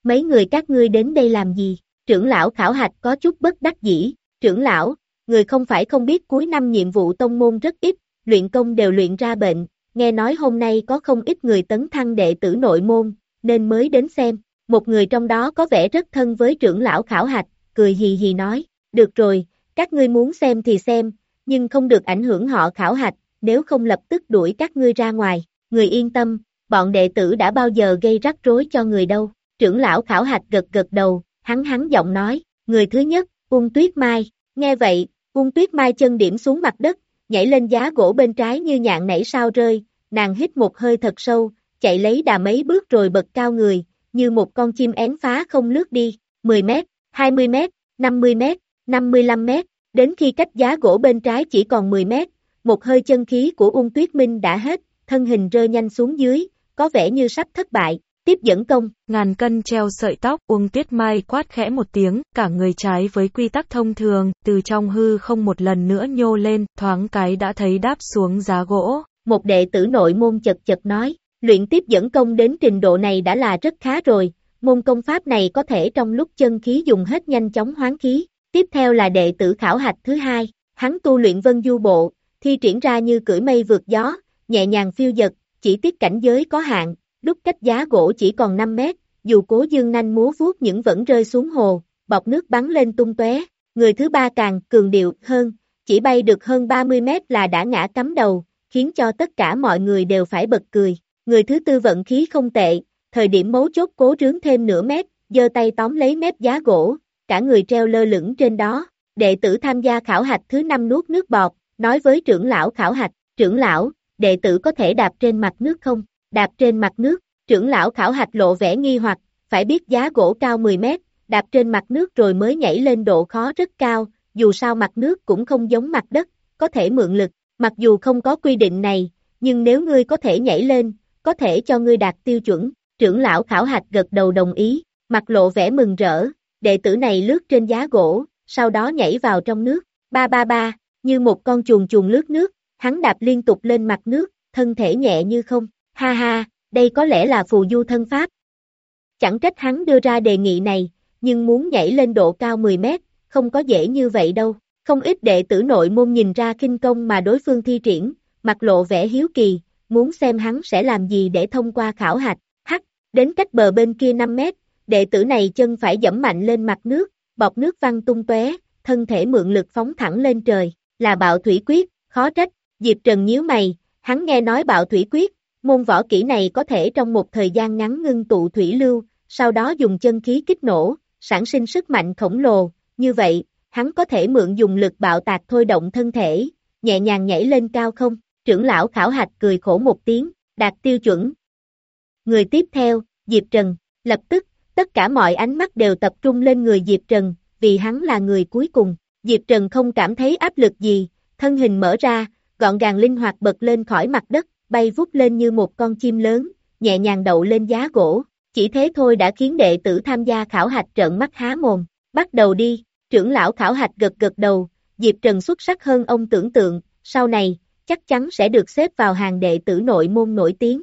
mấy người các ngươi đến đây làm gì? Trưởng lão khảo hạch có chút bất đắc dĩ, trưởng lão, người không phải không biết cuối năm nhiệm vụ tông môn rất ít, luyện công đều luyện ra bệnh, nghe nói hôm nay có không ít người tấn thăng đệ tử nội môn, nên mới đến xem, một người trong đó có vẻ rất thân với trưởng lão khảo hạch, cười hì hì nói, được rồi, các ngươi muốn xem thì xem, nhưng không được ảnh hưởng họ khảo hạch, nếu không lập tức đuổi các ngươi ra ngoài, người yên tâm, bọn đệ tử đã bao giờ gây rắc rối cho người đâu, trưởng lão khảo hạch gật gật đầu, hắn hắn giọng nói, người thứ nhất, Ung Tuyết Mai, nghe vậy, Ung Tuyết Mai chân điểm xuống mặt đất, nhảy lên giá gỗ bên trái như nhạn nảy sao rơi, nàng hít một hơi thật sâu, chạy lấy đà mấy bước rồi bật cao người, như một con chim én phá không lướt đi, mười mét, hai mươi mét, năm mươi mét, năm mươi lăm mét, đến khi cách giá gỗ bên trái chỉ còn mười mét, một hơi chân khí của Ung Tuyết Minh đã hết, thân hình rơi nhanh xuống dưới, có vẻ như sắp thất bại, tiếp dẫn công. Ngàn cân treo sợi tóc, Ung Tuyết Mai quát khẽ một tiếng, cả người trái với quy tắc thông thường, từ trong hư không một lần nữa nhô lên, thoáng cái đã thấy đáp xuống giá gỗ. Một đệ tử nội môn chật chật nói, luyện tiếp dẫn công đến trình độ này đã là rất khá rồi, môn công pháp này có thể trong lúc chân khí dùng hết nhanh chóng hoán khí. Tiếp theo là đệ tử khảo hạch thứ hai, hắn tu luyện vân du bộ, thi triển ra như cưỡi mây vượt gió, nhẹ nhàng phiêu dật, chỉ tiếc cảnh giới có hạn, lúc cách giá gỗ chỉ còn năm mét, dù cố dương nanh múa vuốt những vẫn rơi xuống hồ, bọt nước bắn lên tung tóe. Người thứ ba càng cường điệu hơn, chỉ bay được hơn ba mươi mét là đã ngã cắm đầu, khiến cho tất cả mọi người đều phải bật cười. Người thứ tư vận khí không tệ, thời điểm mấu chốt cố rướn thêm nửa mét, giơ tay tóm lấy mép giá gỗ, cả người treo lơ lửng trên đó. Đệ tử tham gia khảo hạch thứ năm nuốt nước bọt, nói với trưởng lão khảo hạch, trưởng lão, đệ tử có thể đạp trên mặt nước không? Đạp trên mặt nước, trưởng lão khảo hạch lộ vẻ nghi hoặc, phải biết giá gỗ cao mười mét, đạp trên mặt nước rồi mới nhảy lên độ khó rất cao, dù sao mặt nước cũng không giống mặt đất, có thể mượn lực, mặc dù không có quy định này, nhưng nếu ngươi có thể nhảy lên, có thể cho ngươi đạt tiêu chuẩn, trưởng lão khảo hạch gật đầu đồng ý, mặt lộ vẻ mừng rỡ, đệ tử này lướt trên giá gỗ, sau đó nhảy vào trong nước, ba ba ba, như một con chuồn chuồn lướt nước, hắn đạp liên tục lên mặt nước, thân thể nhẹ như không, ha ha, đây có lẽ là phù du thân pháp. Chẳng trách hắn đưa ra đề nghị này, nhưng muốn nhảy lên độ cao mười mét, không có dễ như vậy đâu. Không ít đệ tử nội môn nhìn ra khinh công mà đối phương thi triển, mặt lộ vẻ hiếu kỳ, muốn xem hắn sẽ làm gì để thông qua khảo hạch. Hắc, đến cách bờ bên kia năm mét, đệ tử này chân phải giẫm mạnh lên mặt nước, bọt nước văng tung tóe, thân thể mượn lực phóng thẳng lên trời, là bạo thủy quyết, khó trách. Diệp Trần nhíu mày, hắn nghe nói bạo thủy quyết, môn võ kỹ này có thể trong một thời gian ngắn ngưng tụ thủy lưu, sau đó dùng chân khí kích nổ, sản sinh sức mạnh khổng lồ, như vậy, hắn có thể mượn dùng lực bạo tạc thôi động thân thể, nhẹ nhàng nhảy lên cao không? Trưởng lão khảo hạch cười khổ một tiếng, đạt tiêu chuẩn. Người tiếp theo, Diệp Trần, lập tức, tất cả mọi ánh mắt đều tập trung lên người Diệp Trần, vì hắn là người cuối cùng. Diệp Trần không cảm thấy áp lực gì, thân hình mở ra, gọn gàng linh hoạt bật lên khỏi mặt đất, bay vút lên như một con chim lớn, nhẹ nhàng đậu lên giá gỗ. Chỉ thế thôi đã khiến đệ tử tham gia khảo hạch trợn mắt há mồm. Bắt đầu đi, trưởng lão khảo hạch gật gật đầu, Diệp Trần xuất sắc hơn ông tưởng tượng, sau này, chắc chắn sẽ được xếp vào hàng đệ tử nội môn nổi tiếng.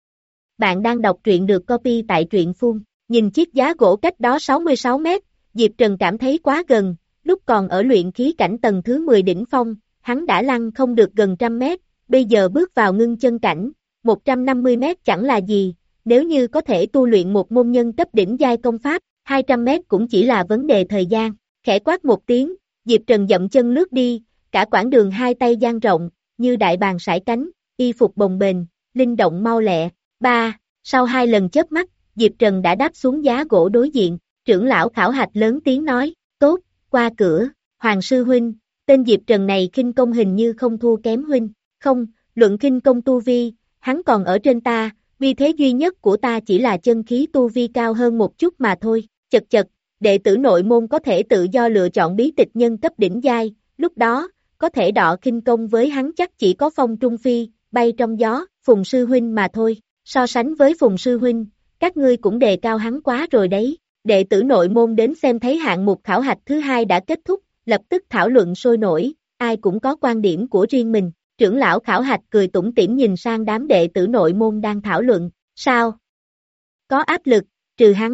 Bạn đang đọc truyện được copy tại truyện phun. Nhìn chiếc giá gỗ cách đó sáu mươi sáu mét, Diệp Trần cảm thấy quá gần, lúc còn ở luyện khí cảnh tầng thứ mười đỉnh phong, hắn đã lăn không được gần trăm mét, bây giờ bước vào ngưng chân cảnh, một trăm năm mươi mét chẳng là gì, nếu như có thể tu luyện một môn nhân cấp đỉnh giai công pháp, hai trăm mét cũng chỉ là vấn đề thời gian. Khẽ quát một tiếng, Diệp Trần dậm chân lướt đi, cả quãng đường hai tay dang rộng, như đại bàng sải cánh, y phục bồng bềnh, linh động mau lẹ. Ba, sau hai lần chớp mắt, Diệp Trần đã đáp xuống giá gỗ đối diện, trưởng lão khảo hạch lớn tiếng nói, tốt, qua cửa, Hoàng sư huynh, tên Diệp Trần này khinh công hình như không thua kém huynh, không, luận khinh công tu vi, hắn còn ở trên ta, vì thế duy nhất của ta chỉ là chân khí tu vi cao hơn một chút mà thôi, chật chật, đệ tử nội môn có thể tự do lựa chọn bí tịch nhân cấp đỉnh giai, lúc đó, có thể đọ khinh công với hắn chắc chỉ có Phong Trung Phi, bay trong gió, Phùng sư huynh mà thôi, so sánh với Phùng sư huynh, các ngươi cũng đề cao hắn quá rồi đấy. Đệ tử nội môn đến xem thấy hạng mục khảo hạch thứ hai đã kết thúc, lập tức thảo luận sôi nổi, ai cũng có quan điểm của riêng mình. Trưởng lão khảo hạch cười tủm tỉm nhìn sang đám đệ tử nội môn đang thảo luận, sao? Có áp lực, trừ hắn,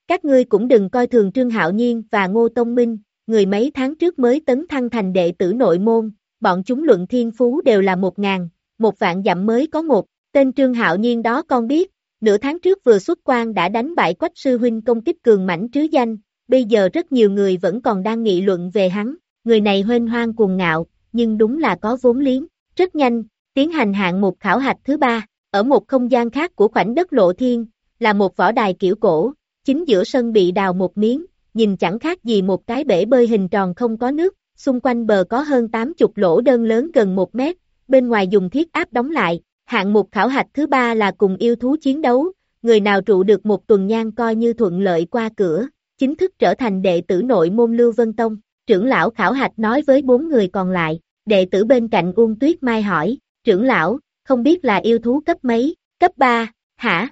Các ngươi cũng đừng coi thường Trương Hạo Nhiên và Ngô Tông Minh, người mấy tháng trước mới tấn thăng thành đệ tử nội môn, bọn chúng luận thiên phú đều là một ngàn, một vạn dặm mới có một, tên Trương Hạo Nhiên đó con biết, nửa tháng trước vừa xuất quan đã đánh bại Quách sư huynh công kích cường mãnh trứ danh, bây giờ rất nhiều người vẫn còn đang nghị luận về hắn, người này huênh hoang cuồng ngạo, nhưng đúng là có vốn liếng, rất nhanh, tiến hành hạng mục khảo hạch thứ ba, ở một không gian khác của khoảnh đất lộ thiên, là một võ đài kiểu cổ, chính giữa sân bị đào một miếng, nhìn chẳng khác gì một cái bể bơi hình tròn không có nước, xung quanh bờ có hơn tám mươi lỗ đơn lớn gần một mét, bên ngoài dùng thiết áp đóng lại, hạng mục khảo hạch thứ ba là cùng yêu thú chiến đấu, người nào trụ được một tuần nhang coi như thuận lợi qua cửa, chính thức trở thành đệ tử nội môn Lưu Vân Tông, trưởng lão khảo hạch nói với bốn người còn lại, đệ tử bên cạnh Uông Tuyết Mai hỏi, trưởng lão, không biết là yêu thú cấp mấy, cấp ba, hả?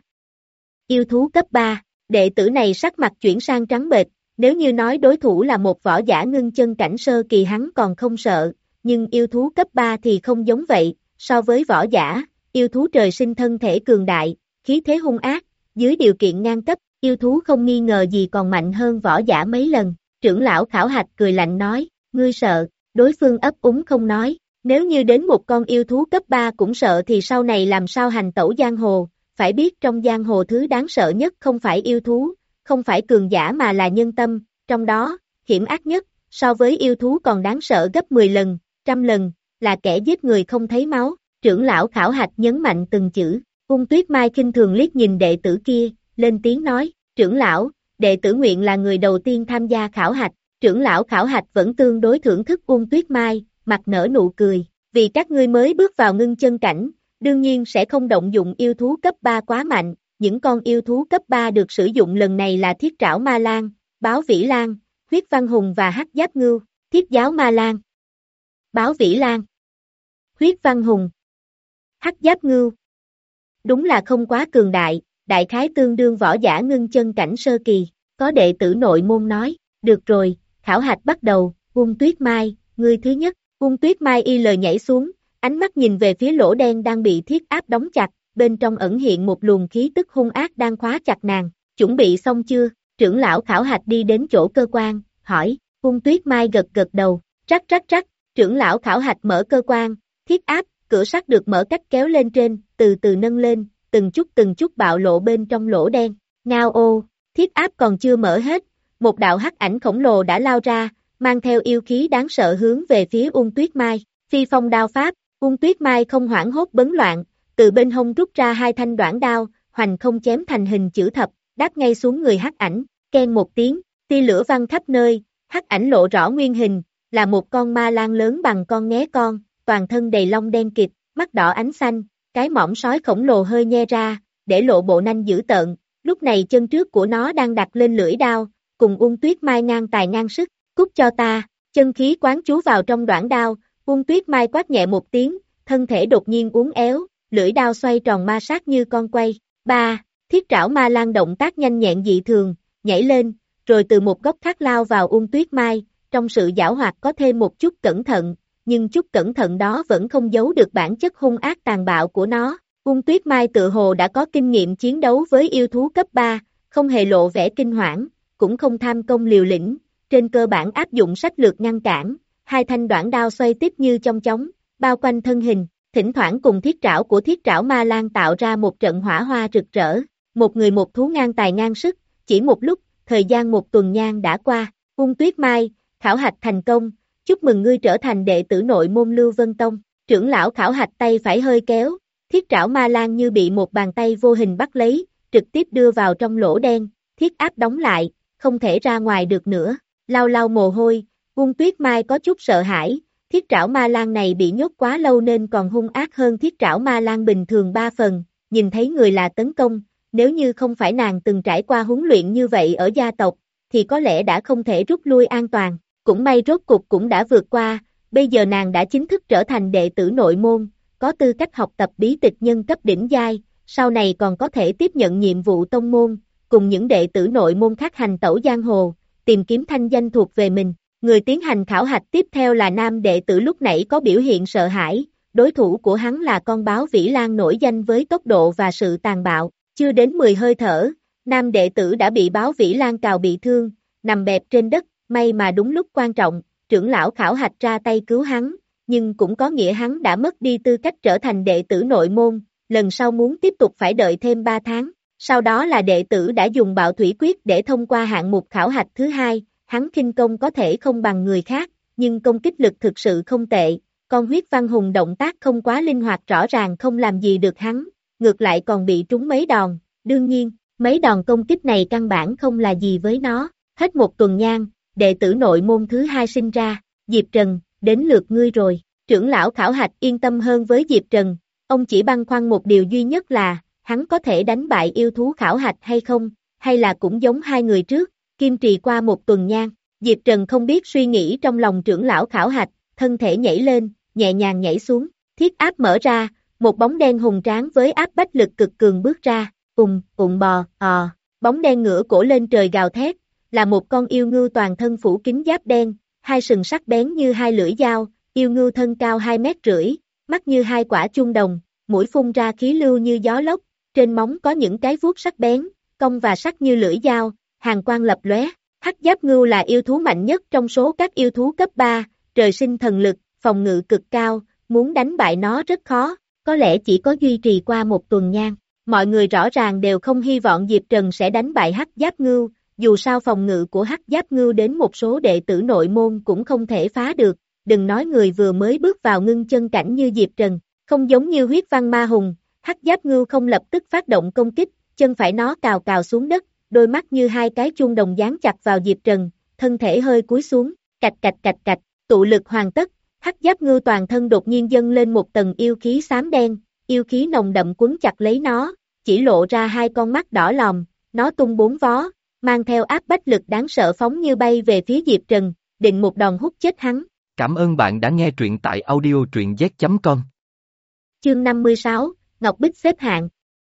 Yêu thú cấp ba, đệ tử này sắc mặt chuyển sang trắng bệch, nếu như nói đối thủ là một võ giả ngưng chân cảnh sơ kỳ hắn còn không sợ, nhưng yêu thú cấp ba thì không giống vậy, so với võ giả, yêu thú trời sinh thân thể cường đại, khí thế hung ác, dưới điều kiện ngang cấp, yêu thú không nghi ngờ gì còn mạnh hơn võ giả mấy lần, trưởng lão khảo hạch cười lạnh nói, ngươi sợ, đối phương ấp úng không nói, nếu như đến một con yêu thú cấp ba cũng sợ thì sau này làm sao hành tẩu giang hồ, phải biết trong giang hồ thứ đáng sợ nhất không phải yêu thú, không phải cường giả mà là nhân tâm, trong đó, hiểm ác nhất, so với yêu thú còn đáng sợ gấp mười lần, trăm lần, là kẻ giết người không thấy máu, trưởng lão khảo hạch nhấn mạnh từng chữ, Ung Tuyết Mai khinh thường liếc nhìn đệ tử kia, lên tiếng nói, trưởng lão, đệ tử nguyện là người đầu tiên tham gia khảo hạch, trưởng lão khảo hạch vẫn tương đối thưởng thức Ung Tuyết Mai, mặt nở nụ cười, vì các ngươi mới bước vào ngưng chân cảnh, đương nhiên sẽ không động dụng yêu thú cấp ba quá mạnh, những con yêu thú cấp ba được sử dụng lần này là Thiết Trảo Ma Lang, Báo Vĩ Lang, Huyết Văn Hùng và Hắc Giáp Ngưu, Thiết Giáo Ma Lang, Báo Vĩ Lang, Huyết Văn Hùng, Hắc Giáp Ngưu. Đúng là không quá cường đại, đại khái tương đương võ giả ngưng chân cảnh sơ kỳ, có đệ tử nội môn nói, được rồi, khảo hạch bắt đầu, Ung Tuyết Mai, ngươi thứ nhất, Ung Tuyết Mai y lời nhảy xuống, ánh mắt nhìn về phía lỗ đen đang bị thiết áp đóng chặt, bên trong ẩn hiện một luồng khí tức hung ác đang khóa chặt nàng, chuẩn bị xong chưa, trưởng lão khảo hạch đi đến chỗ cơ quan, hỏi, Ung Tuyết Mai gật gật đầu, rắc rắc rắc, trưởng lão khảo hạch mở cơ quan, thiết áp, cửa sắt được mở cách kéo lên trên, từ từ nâng lên, từng chút từng chút bạo lộ bên trong lỗ đen, ngao ô, thiết áp còn chưa mở hết, một đạo hắc ảnh khổng lồ đã lao ra, mang theo yêu khí đáng sợ hướng về phía Ung Tuyết Mai, phi phong đao pháp, Ung Tuyết Mai không hoảng hốt bấn loạn, từ bên hông rút ra hai thanh đoạn đao, hoành không chém thành hình chữ thập, đáp ngay xuống người hắc ảnh, keng một tiếng, tia lửa văng khắp nơi, hắc ảnh lộ rõ nguyên hình, là một con ma lang lớn bằng con nghé con, toàn thân đầy lông đen kịt, mắt đỏ ánh xanh, cái mõm sói khổng lồ hơi nhe ra, để lộ bộ nanh dữ tợn, lúc này chân trước của nó đang đặt lên lưỡi đao, cùng Ung Tuyết Mai ngang tài ngang sức, cút cho ta, chân khí quán chú vào trong đoạn đao, Ung Tuyết Mai quát nhẹ một tiếng, thân thể đột nhiên uốn éo, lưỡi đao xoay tròn ma sát như con quay, ba, Thiết Trảo Ma Lang động tác nhanh nhẹn dị thường, nhảy lên, rồi từ một góc khác lao vào Ung Tuyết Mai, trong sự giảo hoạt có thêm một chút cẩn thận, nhưng chút cẩn thận đó vẫn không giấu được bản chất hung ác tàn bạo của nó. Ung Tuyết Mai tự hồ đã có kinh nghiệm chiến đấu với yêu thú cấp ba, không hề lộ vẻ kinh hoảng, cũng không tham công liều lĩnh, trên cơ bản áp dụng sách lược ngăn cản, hai thanh đoạn đao xoay tiếp như trong chóng, bao quanh thân hình, thỉnh thoảng cùng thiết trảo của Thiết Trảo Ma Lang tạo ra một trận hỏa hoa rực rỡ, một người một thú ngang tài ngang sức, chỉ một lúc, thời gian một tuần nhang đã qua, Ung Tuyết Mai, khảo hạch thành công, chúc mừng ngươi trở thành đệ tử nội môn Lưu Vân Tông, trưởng lão khảo hạch tay phải hơi kéo, Thiết Trảo Ma Lang như bị một bàn tay vô hình bắt lấy, trực tiếp đưa vào trong lỗ đen, thiết áp đóng lại, không thể ra ngoài được nữa, lau lau mồ hôi, Ung Tuyết Mai có chút sợ hãi, Thiết Trảo Ma Lang này bị nhốt quá lâu nên còn hung ác hơn Thiết Trảo Ma Lang bình thường ba phần, nhìn thấy người là tấn công, nếu như không phải nàng từng trải qua huấn luyện như vậy ở gia tộc, thì có lẽ đã không thể rút lui an toàn, cũng may rốt cục cũng đã vượt qua, bây giờ nàng đã chính thức trở thành đệ tử nội môn, có tư cách học tập bí tịch nhân cấp đỉnh giai, sau này còn có thể tiếp nhận nhiệm vụ tông môn, cùng những đệ tử nội môn khác hành tẩu giang hồ, tìm kiếm thanh danh thuộc về mình. Người tiến hành khảo hạch tiếp theo là nam đệ tử lúc nãy có biểu hiện sợ hãi, đối thủ của hắn là con báo Vĩ Lang nổi danh với tốc độ và sự tàn bạo, chưa đến mười hơi thở, Nam đệ tử đã bị Báo Vĩ Lan cào bị thương, nằm bẹp trên đất, may mà đúng lúc quan trọng, trưởng lão Khảo Hạch ra tay cứu hắn, nhưng cũng có nghĩa hắn đã mất đi tư cách trở thành đệ tử nội môn, lần sau muốn tiếp tục phải đợi thêm ba tháng. Sau đó là đệ tử đã dùng bạo thủy quyết để thông qua hạng mục khảo hạch thứ hai, hắn khinh công có thể không bằng người khác, nhưng công kích lực thực sự không tệ, con huyết văn hùng động tác không quá linh hoạt rõ ràng không làm gì được hắn, ngược lại còn bị trúng mấy đòn, đương nhiên, mấy đòn công kích này căn bản không là gì với nó, hết một tuần nhang, đệ tử nội môn thứ hai sinh ra, Diệp Trần, đến lượt ngươi rồi, trưởng lão Khảo Hạch yên tâm hơn với Diệp Trần, ông chỉ băn khoăn một điều duy nhất là, hắn có thể đánh bại yêu thú Khảo Hạch hay không, hay là cũng giống hai người trước, kiên trì qua một tuần nhang, Diệp Trần không biết suy nghĩ trong lòng trưởng lão Khảo Hạch, thân thể nhảy lên, nhẹ nhàng nhảy xuống, thiết áp mở ra, một bóng đen hùng tráng với áp bách lực cực cường bước ra, ùng, ùng bò, ò, bóng đen ngửa cổ lên trời gào thét, là một con yêu ngưu toàn thân phủ kín giáp đen, hai sừng sắc bén như hai lưỡi dao, yêu ngưu thân cao hai mét rưỡi, mắt như hai quả chuông đồng, mũi phun ra khí lưu như gió lốc, trên móng có những cái vuốt sắc bén, cong và sắc như lưỡi dao, hàn quang lập lóe. Hắc giáp ngưu là yêu thú mạnh nhất trong số các yêu thú cấp ba, trời sinh thần lực, phòng ngự cực cao, muốn đánh bại nó rất khó, có lẽ chỉ có duy trì qua một tuần nhang. Mọi người rõ ràng đều không hy vọng Diệp Trần sẽ đánh bại Hắc giáp ngưu, dù sao phòng ngự của Hắc giáp ngưu đến một số đệ tử nội môn cũng không thể phá được, đừng nói người vừa mới bước vào ngưng chân cảnh như Diệp Trần, không giống như huyết văn ma hùng, Hắc giáp ngưu không lập tức phát động công kích, chân phải nó cào cào xuống đất, đôi mắt như hai cái chuông đồng dán chặt vào Diệp Trần, thân thể hơi cúi xuống, cạch cạch cạch cạch, tụ lực hoàn tất, Hắc giáp ngưu toàn thân đột nhiên dâng lên một tầng yêu khí xám đen, yêu khí nồng đậm quấn chặt lấy nó, chỉ lộ ra hai con mắt đỏ lòm, nó tung bốn vó, mang theo áp bách lực đáng sợ phóng như bay về phía Diệp Trần, định một đòn hút chết hắn. Cảm ơn bạn đã nghe truyện tại audio truyện z chấm com. Chương năm mươi sáu, Ngọc Bích xếp hạng.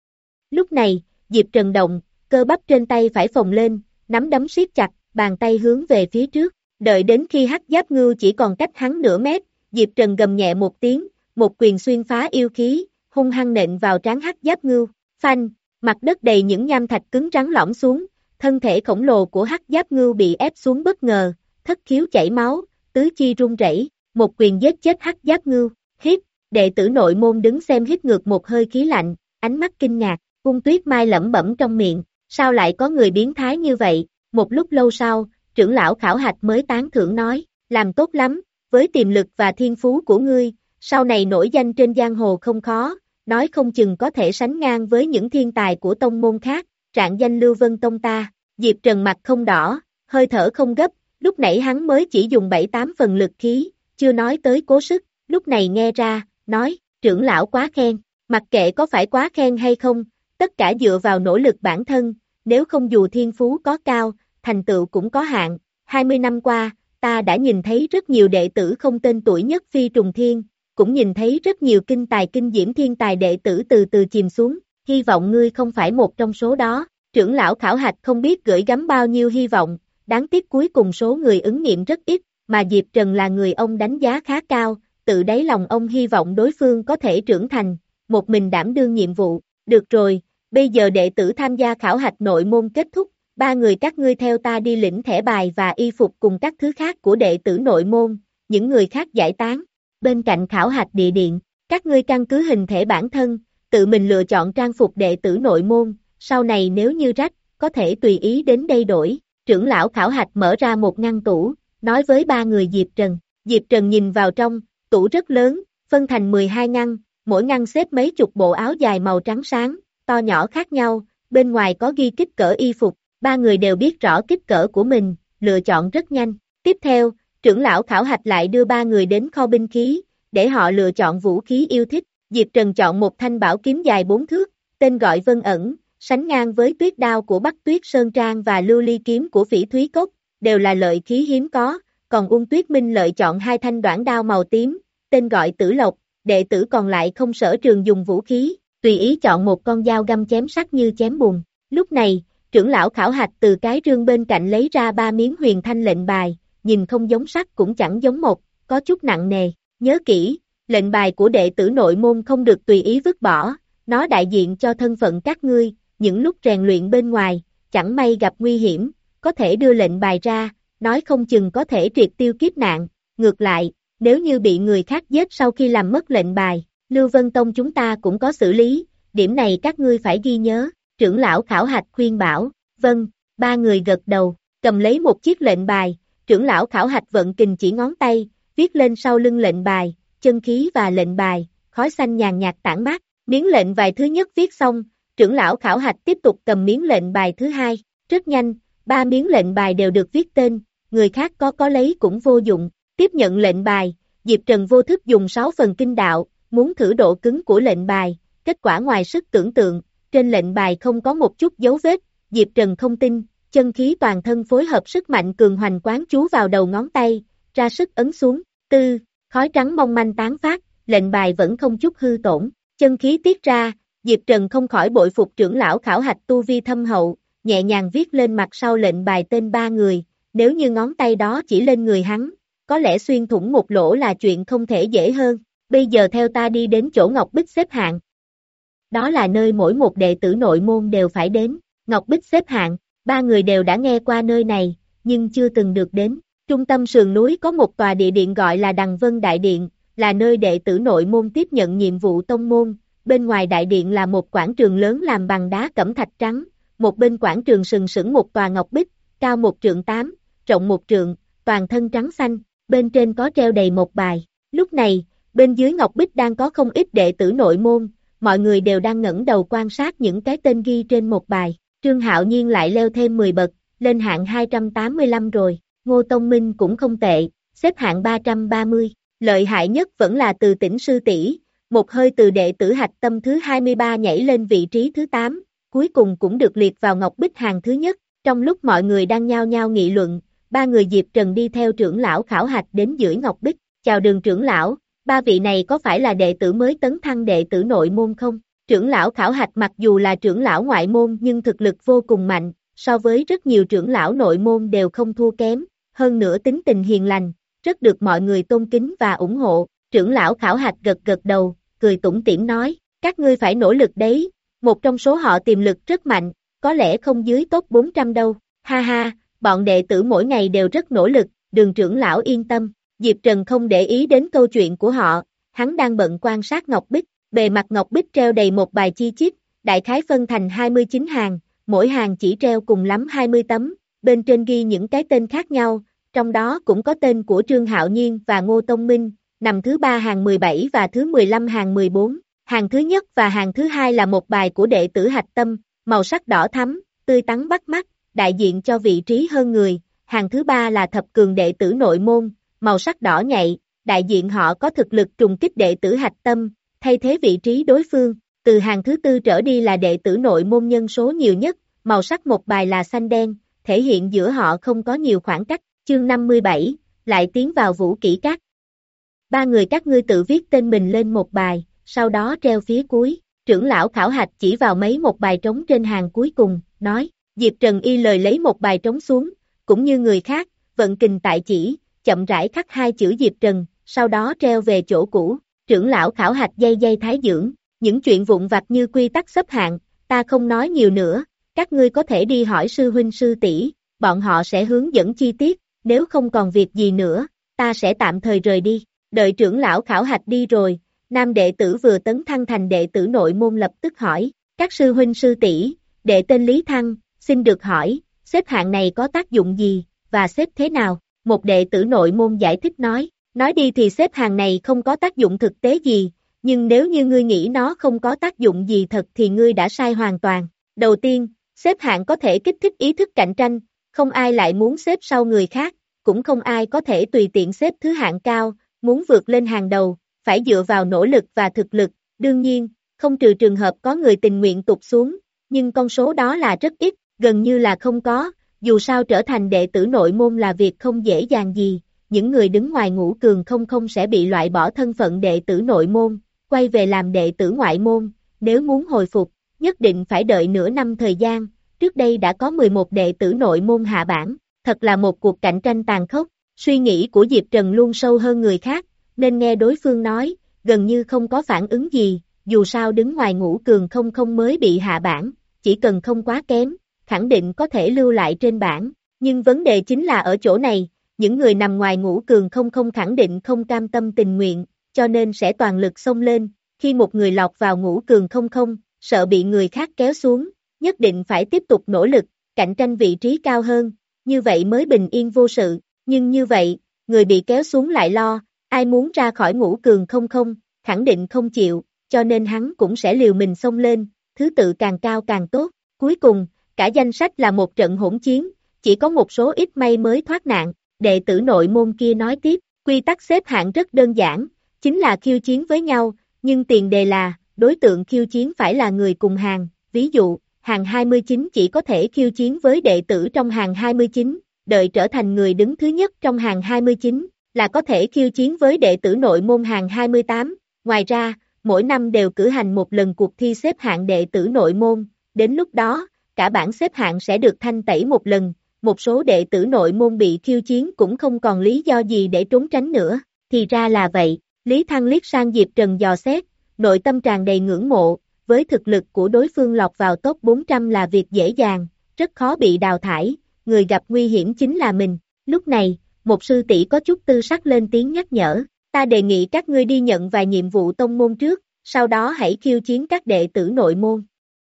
Lúc này, Diệp Trần động, cơ bắp trên tay phải phồng lên, nắm đấm siết chặt, bàn tay hướng về phía trước, đợi đến khi Hắc giáp ngưu chỉ còn cách hắn nửa mét, Diệp Trần gầm nhẹ một tiếng, một quyền xuyên phá yêu khí, hung hăng nện vào trán Hắc giáp ngưu, phanh, mặt đất đầy những nham thạch cứng rắn lõm xuống, thân thể khổng lồ của Hắc giáp ngưu bị ép xuống bất ngờ, thất khiếu chảy máu, tứ chi run rẩy, một quyền giết chết Hắc giáp ngưu, hít, đệ tử nội môn đứng xem hít ngược một hơi khí lạnh, ánh mắt kinh ngạc, Cung Tuyết Mai lẩm bẩm trong miệng, sao lại có người biến thái như vậy, một lúc lâu sau, trưởng lão Khảo Hạch mới tán thưởng nói, làm tốt lắm, với tiềm lực và thiên phú của ngươi, sau này nổi danh trên giang hồ không khó, nói không chừng có thể sánh ngang với những thiên tài của tông môn khác, trạng danh Lưu Vân Tông ta, Diệp Trần mặt không đỏ, hơi thở không gấp, lúc nãy hắn mới chỉ dùng bảy tám phần lực khí, chưa nói tới cố sức, lúc này nghe ra, nói, trưởng lão quá khen, mặc kệ có phải quá khen hay không, tất cả dựa vào nỗ lực bản thân, nếu không dù thiên phú có cao, thành tựu cũng có hạn, hai mươi năm qua, ta đã nhìn thấy rất nhiều đệ tử không tên tuổi nhất phi trùng thiên, cũng nhìn thấy rất nhiều kinh tài kinh diễm thiên tài đệ tử từ từ chìm xuống, hy vọng ngươi không phải một trong số đó, trưởng lão Khảo Hạch không biết gửi gắm bao nhiêu hy vọng, đáng tiếc cuối cùng số người ứng nghiệm rất ít, mà Diệp Trần là người ông đánh giá khá cao, tự đáy lòng ông hy vọng đối phương có thể trưởng thành, một mình đảm đương nhiệm vụ, được rồi, bây giờ đệ tử tham gia khảo hạch nội môn kết thúc, ba người các ngươi theo ta đi lĩnh thẻ bài và y phục cùng các thứ khác của đệ tử nội môn, những người khác giải tán, bên cạnh khảo hạch địa điện, các ngươi căn cứ hình thể bản thân, tự mình lựa chọn trang phục đệ tử nội môn, sau này nếu như rách, có thể tùy ý đến đây đổi, trưởng lão khảo hạch mở ra một ngăn tủ, nói với ba người Diệp Trần, Diệp Trần nhìn vào trong, tủ rất lớn, phân thành mười hai ngăn, mỗi ngăn xếp mấy chục bộ áo dài màu trắng sáng, to nhỏ khác nhau, bên ngoài có ghi kích cỡ y phục, ba người đều biết rõ kích cỡ của mình, lựa chọn rất nhanh. Tiếp theo, trưởng lão khảo hạch lại đưa ba người đến kho binh khí, để họ lựa chọn vũ khí yêu thích. Diệp Trần chọn một thanh bảo kiếm dài bốn thước, tên gọi Vân Ẩn, sánh ngang với tuyết đao của Bắc Tuyết Sơn Trang và lưu ly kiếm của Phỉ Thúy Cốc, đều là lợi khí hiếm có, còn Uông Tuyết Minh lợi chọn hai thanh đoản đao màu tím, tên gọi Tử Lộc, đệ tử còn lại không sở trường dùng vũ khí, tùy ý chọn một con dao găm chém sắc như chém bùn. Lúc này, trưởng lão khảo hạch từ cái rương bên cạnh lấy ra ba miếng huyền thanh lệnh bài, nhìn không giống sắt cũng chẳng giống một, có chút nặng nề, nhớ kỹ, lệnh bài của đệ tử nội môn không được tùy ý vứt bỏ, nó đại diện cho thân phận các ngươi, những lúc rèn luyện bên ngoài, chẳng may gặp nguy hiểm, có thể đưa lệnh bài ra, nói không chừng có thể triệt tiêu kiếp nạn, ngược lại, nếu như bị người khác giết sau khi làm mất lệnh bài, Lưu Vân Tông chúng ta cũng có xử lý, điểm này các ngươi phải ghi nhớ, trưởng lão Khảo Hạch khuyên bảo, vâng, ba người gật đầu, cầm lấy một chiếc lệnh bài, trưởng lão Khảo Hạch vận kình chỉ ngón tay, viết lên sau lưng lệnh bài, chân khí và lệnh bài, khói xanh nhàn nhạt tản mát, miếng lệnh bài thứ nhất viết xong, trưởng lão Khảo Hạch tiếp tục cầm miếng lệnh bài thứ hai, rất nhanh, ba miếng lệnh bài đều được viết tên, người khác có có lấy cũng vô dụng, tiếp nhận lệnh bài, Diệp Trần vô thức dùng sáu phần kinh đạo, muốn thử độ cứng của lệnh bài, kết quả ngoài sức tưởng tượng, trên lệnh bài không có một chút dấu vết, Diệp Trần không tin, chân khí toàn thân phối hợp sức mạnh cường hoành quán chú vào đầu ngón tay, ra sức ấn xuống, tư, khói trắng mong manh tán phát, lệnh bài vẫn không chút hư tổn, chân khí tiết ra, Diệp Trần không khỏi bội phục trưởng lão Khảo Hạch tu vi thâm hậu, nhẹ nhàng viết lên mặt sau lệnh bài tên ba người, nếu như ngón tay đó chỉ lên người hắn, có lẽ xuyên thủng một lỗ là chuyện không thể dễ hơn, bây giờ theo ta đi đến chỗ Ngọc Bích xếp hạng. Đó là nơi mỗi một đệ tử nội môn đều phải đến, Ngọc Bích xếp hạng, ba người đều đã nghe qua nơi này, nhưng chưa từng được đến. Trung tâm sườn núi có một tòa địa điện gọi là Đằng Vân Đại Điện, là nơi đệ tử nội môn tiếp nhận nhiệm vụ tông môn, bên ngoài đại điện là một quảng trường lớn làm bằng đá cẩm thạch trắng, một bên quảng trường sừng sững một tòa ngọc bích, cao một trượng tám, rộng một trượng, toàn thân trắng xanh, bên trên có treo đầy một bài. Lúc này, bên dưới ngọc bích đang có không ít đệ tử nội môn, mọi người đều đang ngẩng đầu quan sát những cái tên ghi trên một bài. Trương Hạo Nhiên lại leo thêm mười bậc, lên hạng hai trăm tám mươi lăm rồi, Ngô Tông Minh cũng không tệ, xếp hạng ba trăm ba mươi, lợi hại nhất vẫn là Từ Tĩnh sư tỷ, một hơi từ đệ tử hạch tâm thứ hai mươi ba nhảy lên vị trí thứ tám, cuối cùng cũng được liệt vào ngọc bích hàng thứ nhất. Trong lúc mọi người đang nhao nhao nghị luận, ba người Diệp Trần đi theo trưởng lão Khảo Hạch đến dưới ngọc bích, chào Đường trưởng lão, ba vị này có phải là đệ tử mới tấn thăng đệ tử nội môn không? Trưởng lão Khảo Hạch mặc dù là trưởng lão ngoại môn nhưng thực lực vô cùng mạnh, so với rất nhiều trưởng lão nội môn đều không thua kém, hơn nữa tính tình hiền lành, rất được mọi người tôn kính và ủng hộ. Trưởng lão Khảo Hạch gật gật đầu, cười tủm tỉm nói, các ngươi phải nỗ lực đấy, một trong số họ tiềm lực rất mạnh, có lẽ không dưới top bốn trăm đâu, ha ha, bọn đệ tử mỗi ngày đều rất nỗ lực, Đường trưởng lão yên tâm. Diệp Trần không để ý đến câu chuyện của họ, hắn đang bận quan sát ngọc bích, bề mặt ngọc bích treo đầy một bài chi chít, đại khái phân thành hai mươi chín hàng, mỗi hàng chỉ treo cùng lắm hai mươi tấm, bên trên ghi những cái tên khác nhau, trong đó cũng có tên của Trương Hạo Nhiên và Ngô Tông Minh, nằm thứ ba hàng mười bảy và thứ mười lăm hàng mười bốn, hàng thứ nhất và hàng thứ hai là một bài của đệ tử hạch tâm, màu sắc đỏ thắm, tươi tắn bắt mắt, đại diện cho vị trí hơn người, hàng thứ ba là thập cường đệ tử nội môn, màu sắc đỏ nhạy, đại diện họ có thực lực trùng kích đệ tử hạch tâm, thay thế vị trí đối phương, từ hàng thứ tư trở đi là đệ tử nội môn nhân số nhiều nhất, màu sắc một bài là xanh đen, thể hiện giữa họ không có nhiều khoảng cách. Chương năm mươi bảy, lại tiến vào vũ kỹ các. Ba người các ngươi tự viết tên mình lên một bài, sau đó treo phía cuối, trưởng lão Khảo Hạch chỉ vào mấy một bài trống trên hàng cuối cùng, nói, Diệp Trần y lời lấy một bài trống xuống, cũng như người khác, vận kình tại chỉ, chậm rãi khắc hai chữ Diệp Trần, sau đó treo về chỗ cũ, trưởng lão Khảo Hạch dây dây thái dưỡng, những chuyện vụn vặt như quy tắc xếp hạng, ta không nói nhiều nữa, các ngươi có thể đi hỏi sư huynh sư tỷ, bọn họ sẽ hướng dẫn chi tiết, nếu không còn việc gì nữa, ta sẽ tạm thời rời đi, đợi trưởng lão Khảo Hạch đi rồi, nam đệ tử vừa tấn thăng thành đệ tử nội môn lập tức hỏi, các sư huynh sư tỷ, đệ tên Lý Thăng, xin được hỏi, xếp hạng này có tác dụng gì, và xếp thế nào? Một đệ tử nội môn giải thích nói, nói đi thì xếp hàng này không có tác dụng thực tế gì, nhưng nếu như ngươi nghĩ nó không có tác dụng gì thật thì ngươi đã sai hoàn toàn. Đầu tiên, xếp hạng có thể kích thích ý thức cạnh tranh, không ai lại muốn xếp sau người khác, cũng không ai có thể tùy tiện xếp thứ hạng cao, muốn vượt lên hàng đầu, phải dựa vào nỗ lực và thực lực, đương nhiên, không trừ trường hợp có người tình nguyện tụt xuống, nhưng con số đó là rất ít, gần như là không có, dù sao trở thành đệ tử nội môn là việc không dễ dàng gì, những người đứng ngoài ngũ cường không không sẽ bị loại bỏ thân phận đệ tử nội môn, quay về làm đệ tử ngoại môn, nếu muốn hồi phục, nhất định phải đợi nửa năm thời gian, trước đây đã có mười một đệ tử nội môn hạ bảng, thật là một cuộc cạnh tranh tàn khốc, suy nghĩ của Diệp Trần luôn sâu hơn người khác, nên nghe đối phương nói, gần như không có phản ứng gì, dù sao đứng ngoài ngũ cường không không mới bị hạ bảng, chỉ cần không quá kém, khẳng định có thể lưu lại trên bảng. Nhưng vấn đề chính là ở chỗ này, những người nằm ngoài ngũ cường không không khẳng định không cam tâm tình nguyện, cho nên sẽ toàn lực xông lên. Khi một người lọt vào ngũ cường không không, sợ bị người khác kéo xuống, nhất định phải tiếp tục nỗ lực, cạnh tranh vị trí cao hơn, như vậy mới bình yên vô sự. Nhưng như vậy, người bị kéo xuống lại lo, ai muốn ra khỏi ngũ cường không không, khẳng định không chịu, cho nên hắn cũng sẽ liều mình xông lên, thứ tự càng cao càng tốt. Cuối cùng, cả danh sách là một trận hỗn chiến, chỉ có một số ít may mới thoát nạn. Đệ tử nội môn kia nói tiếp, quy tắc xếp hạng rất đơn giản, chính là khiêu chiến với nhau, nhưng tiền đề là, đối tượng khiêu chiến phải là người cùng hàng, ví dụ, hàng hai mươi chín chỉ có thể khiêu chiến với đệ tử trong hàng hai mươi chín, đợi trở thành người đứng thứ nhất trong hàng hai mươi chín, là có thể khiêu chiến với đệ tử nội môn hàng hai mươi tám, ngoài ra, mỗi năm đều cử hành một lần cuộc thi xếp hạng đệ tử nội môn, đến lúc đó, cả bảng xếp hạng sẽ được thanh tẩy một lần, một số đệ tử nội môn bị khiêu chiến cũng không còn lý do gì để trốn tránh nữa, thì ra là vậy. Lý Thăng liếc sang Diệp Trần dò xét, nội tâm tràn đầy ngưỡng mộ, với thực lực của đối phương lọt vào top bốn trăm là việc dễ dàng, rất khó bị đào thải, người gặp nguy hiểm chính là mình. Lúc này, một sư tỷ có chút tư sắc lên tiếng nhắc nhở, ta đề nghị các ngươi đi nhận vài nhiệm vụ tông môn trước, sau đó hãy khiêu chiến các đệ tử nội môn.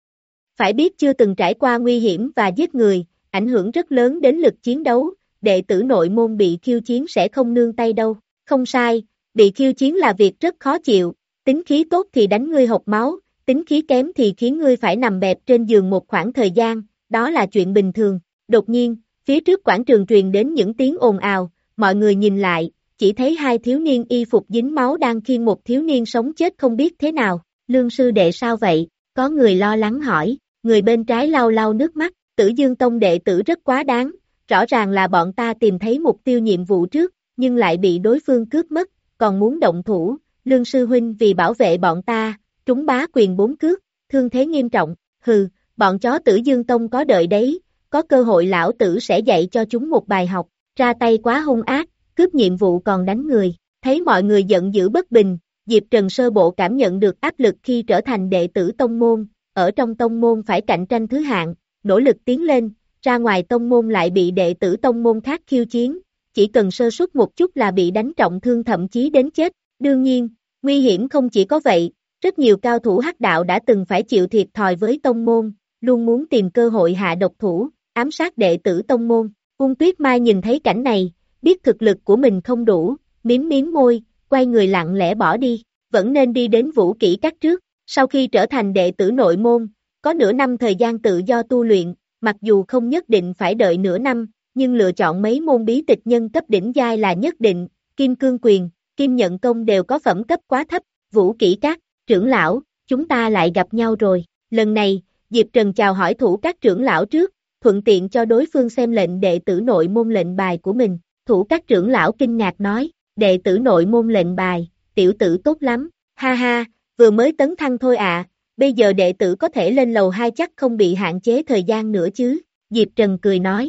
Phải biết chưa từng trải qua nguy hiểm và giết người, ảnh hưởng rất lớn đến lực chiến đấu, đệ tử nội môn bị khiêu chiến sẽ không nương tay đâu. Không sai, bị khiêu chiến là việc rất khó chịu, tính khí tốt thì đánh ngươi hộc máu, tính khí kém thì khiến ngươi phải nằm bẹp trên giường một khoảng thời gian, đó là chuyện bình thường. Đột nhiên, phía trước quảng trường truyền đến những tiếng ồn ào, mọi người nhìn lại, chỉ thấy hai thiếu niên y phục dính máu đang khiêng một thiếu niên sống chết không biết thế nào. Lương sư đệ sao vậy? Có người lo lắng hỏi, người bên trái lau lau nước mắt, Tử Dương Tông đệ tử rất quá đáng, rõ ràng là bọn ta tìm thấy mục tiêu nhiệm vụ trước, nhưng lại bị đối phương cướp mất, còn muốn động thủ, Lương sư huynh vì bảo vệ bọn ta, trúng bá quyền bốn cước, thương thế nghiêm trọng, hừ, bọn chó Tử Dương Tông có đợi đấy, có cơ hội lão tử sẽ dạy cho chúng một bài học, ra tay quá hung ác, cướp nhiệm vụ còn đánh người. Thấy mọi người giận dữ bất bình, Diệp Trần sơ bộ cảm nhận được áp lực khi trở thành đệ tử tông môn, ở trong tông môn phải cạnh tranh thứ hạng, nỗ lực tiến lên, ra ngoài tông môn lại bị đệ tử tông môn khác khiêu chiến, chỉ cần sơ suất một chút là bị đánh trọng thương thậm chí đến chết. Đương nhiên, nguy hiểm không chỉ có vậy, rất nhiều cao thủ hắc đạo đã từng phải chịu thiệt thòi với tông môn, luôn muốn tìm cơ hội hạ độc thủ, ám sát đệ tử tông môn. Ung Tuyết Mai nhìn thấy cảnh này, biết thực lực của mình không đủ, miếm miếm môi, quay người lặng lẽ bỏ đi, vẫn nên đi đến Vũ Kỹ Các trước. Sau khi trở thành đệ tử nội môn, có nửa năm thời gian tự do tu luyện, mặc dù không nhất định phải đợi nửa năm, nhưng lựa chọn mấy môn bí tịch nhân cấp đỉnh giai là nhất định, Kim Cương Quyền, Kim Nhận Công đều có phẩm cấp quá thấp. Vũ Kỹ Các, trưởng lão, chúng ta lại gặp nhau rồi. Lần này, Diệp Trần chào hỏi Thủ Các trưởng lão trước, thuận tiện cho đối phương xem lệnh đệ tử nội môn lệnh bài của mình. Thủ Các trưởng lão kinh ngạc nói, đệ tử nội môn lệnh bài, tiểu tử tốt lắm, ha ha, vừa mới tấn thăng thôi ạ, à, bây giờ đệ tử có thể lên lầu hai chắc không bị hạn chế thời gian nữa chứ, Diệp Trần cười nói.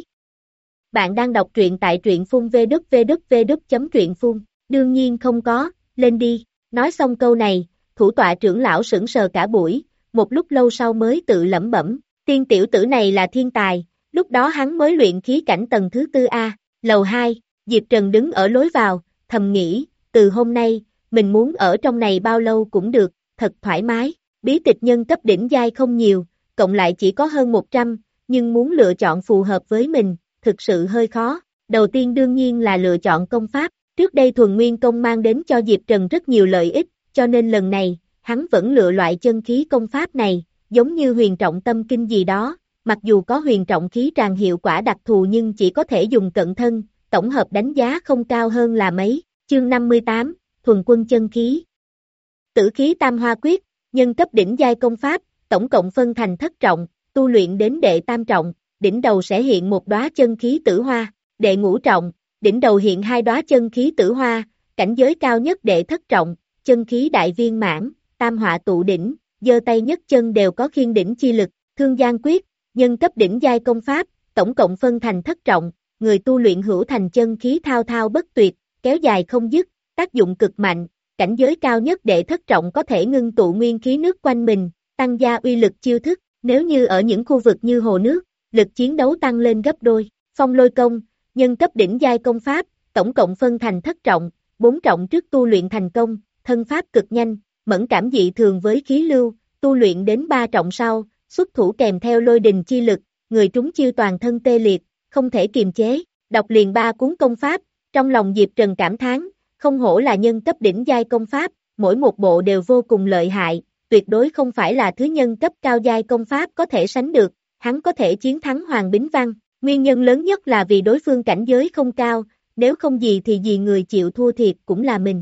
Bạn đang đọc truyện tại truyện phun vê kép vê kép vê kép chấm truyện phun, đương nhiên không có, lên đi. Nói xong câu này, thủ tọa trưởng lão sững sờ cả buổi, một lúc lâu sau mới tự lẩm bẩm, tiên tiểu tử này là thiên tài, lúc đó hắn mới luyện khí cảnh tầng thứ tư A, lầu hai, Diệp Trần đứng ở lối vào, thầm nghĩ, từ hôm nay, mình muốn ở trong này bao lâu cũng được, thật thoải mái, bí tịch nhân cấp đỉnh giai không nhiều, cộng lại chỉ có hơn một trăm, nhưng muốn lựa chọn phù hợp với mình, thực sự hơi khó. Đầu tiên đương nhiên là lựa chọn công pháp, trước đây thuần nguyên công mang đến cho Diệp Trần rất nhiều lợi ích, cho nên lần này, hắn vẫn lựa loại chân khí công pháp này, giống như huyền trọng tâm kinh gì đó, mặc dù có huyền trọng khí tràn hiệu quả đặc thù nhưng chỉ có thể dùng cận thân, tổng hợp đánh giá không cao hơn là mấy. Chương năm mươi tám, thuần quân chân khí. Tử khí tam hoa quyết, nhân cấp đỉnh giai công pháp, tổng cộng phân thành thất trọng, tu luyện đến đệ tam trọng, đỉnh đầu sẽ hiện một đóa chân khí tử hoa, đệ ngũ trọng, đỉnh đầu hiện hai đóa chân khí tử hoa, cảnh giới cao nhất đệ thất trọng, chân khí đại viên mãn, tam họa tụ đỉnh, giơ tay nhất chân đều có khiên đỉnh chi lực. Thương Giang quyết, nhân cấp đỉnh giai công pháp, tổng cộng phân thành thất trọng, người tu luyện hữu thành chân khí thao thao bất tuyệt, kéo dài không dứt, tác dụng cực mạnh, cảnh giới cao nhất đệ thất trọng có thể ngưng tụ nguyên khí nước quanh mình, tăng gia uy lực chiêu thức. Nếu như ở những khu vực như hồ nước, lực chiến đấu tăng lên gấp đôi. Phong lôi công, nhân cấp đỉnh giai công pháp, tổng cộng phân thành thất trọng, bốn trọng trước tu luyện thành công, thân pháp cực nhanh, mẫn cảm dị thường với khí lưu, tu luyện đến ba trọng sau, xuất thủ kèm theo lôi đình chi lực, người trúng chiêu toàn thân tê liệt, không thể kiềm chế, đọc liền ba cuốn công pháp, trong lòng Diệp Trần cảm thán, không hổ là nhân cấp đỉnh giai công pháp, mỗi một bộ đều vô cùng lợi hại, tuyệt đối không phải là thứ nhân cấp cao giai công pháp có thể sánh được, hắn có thể chiến thắng Hoàng Bính Văn, nguyên nhân lớn nhất là vì đối phương cảnh giới không cao, nếu không gì thì gì người chịu thua thiệt cũng là mình.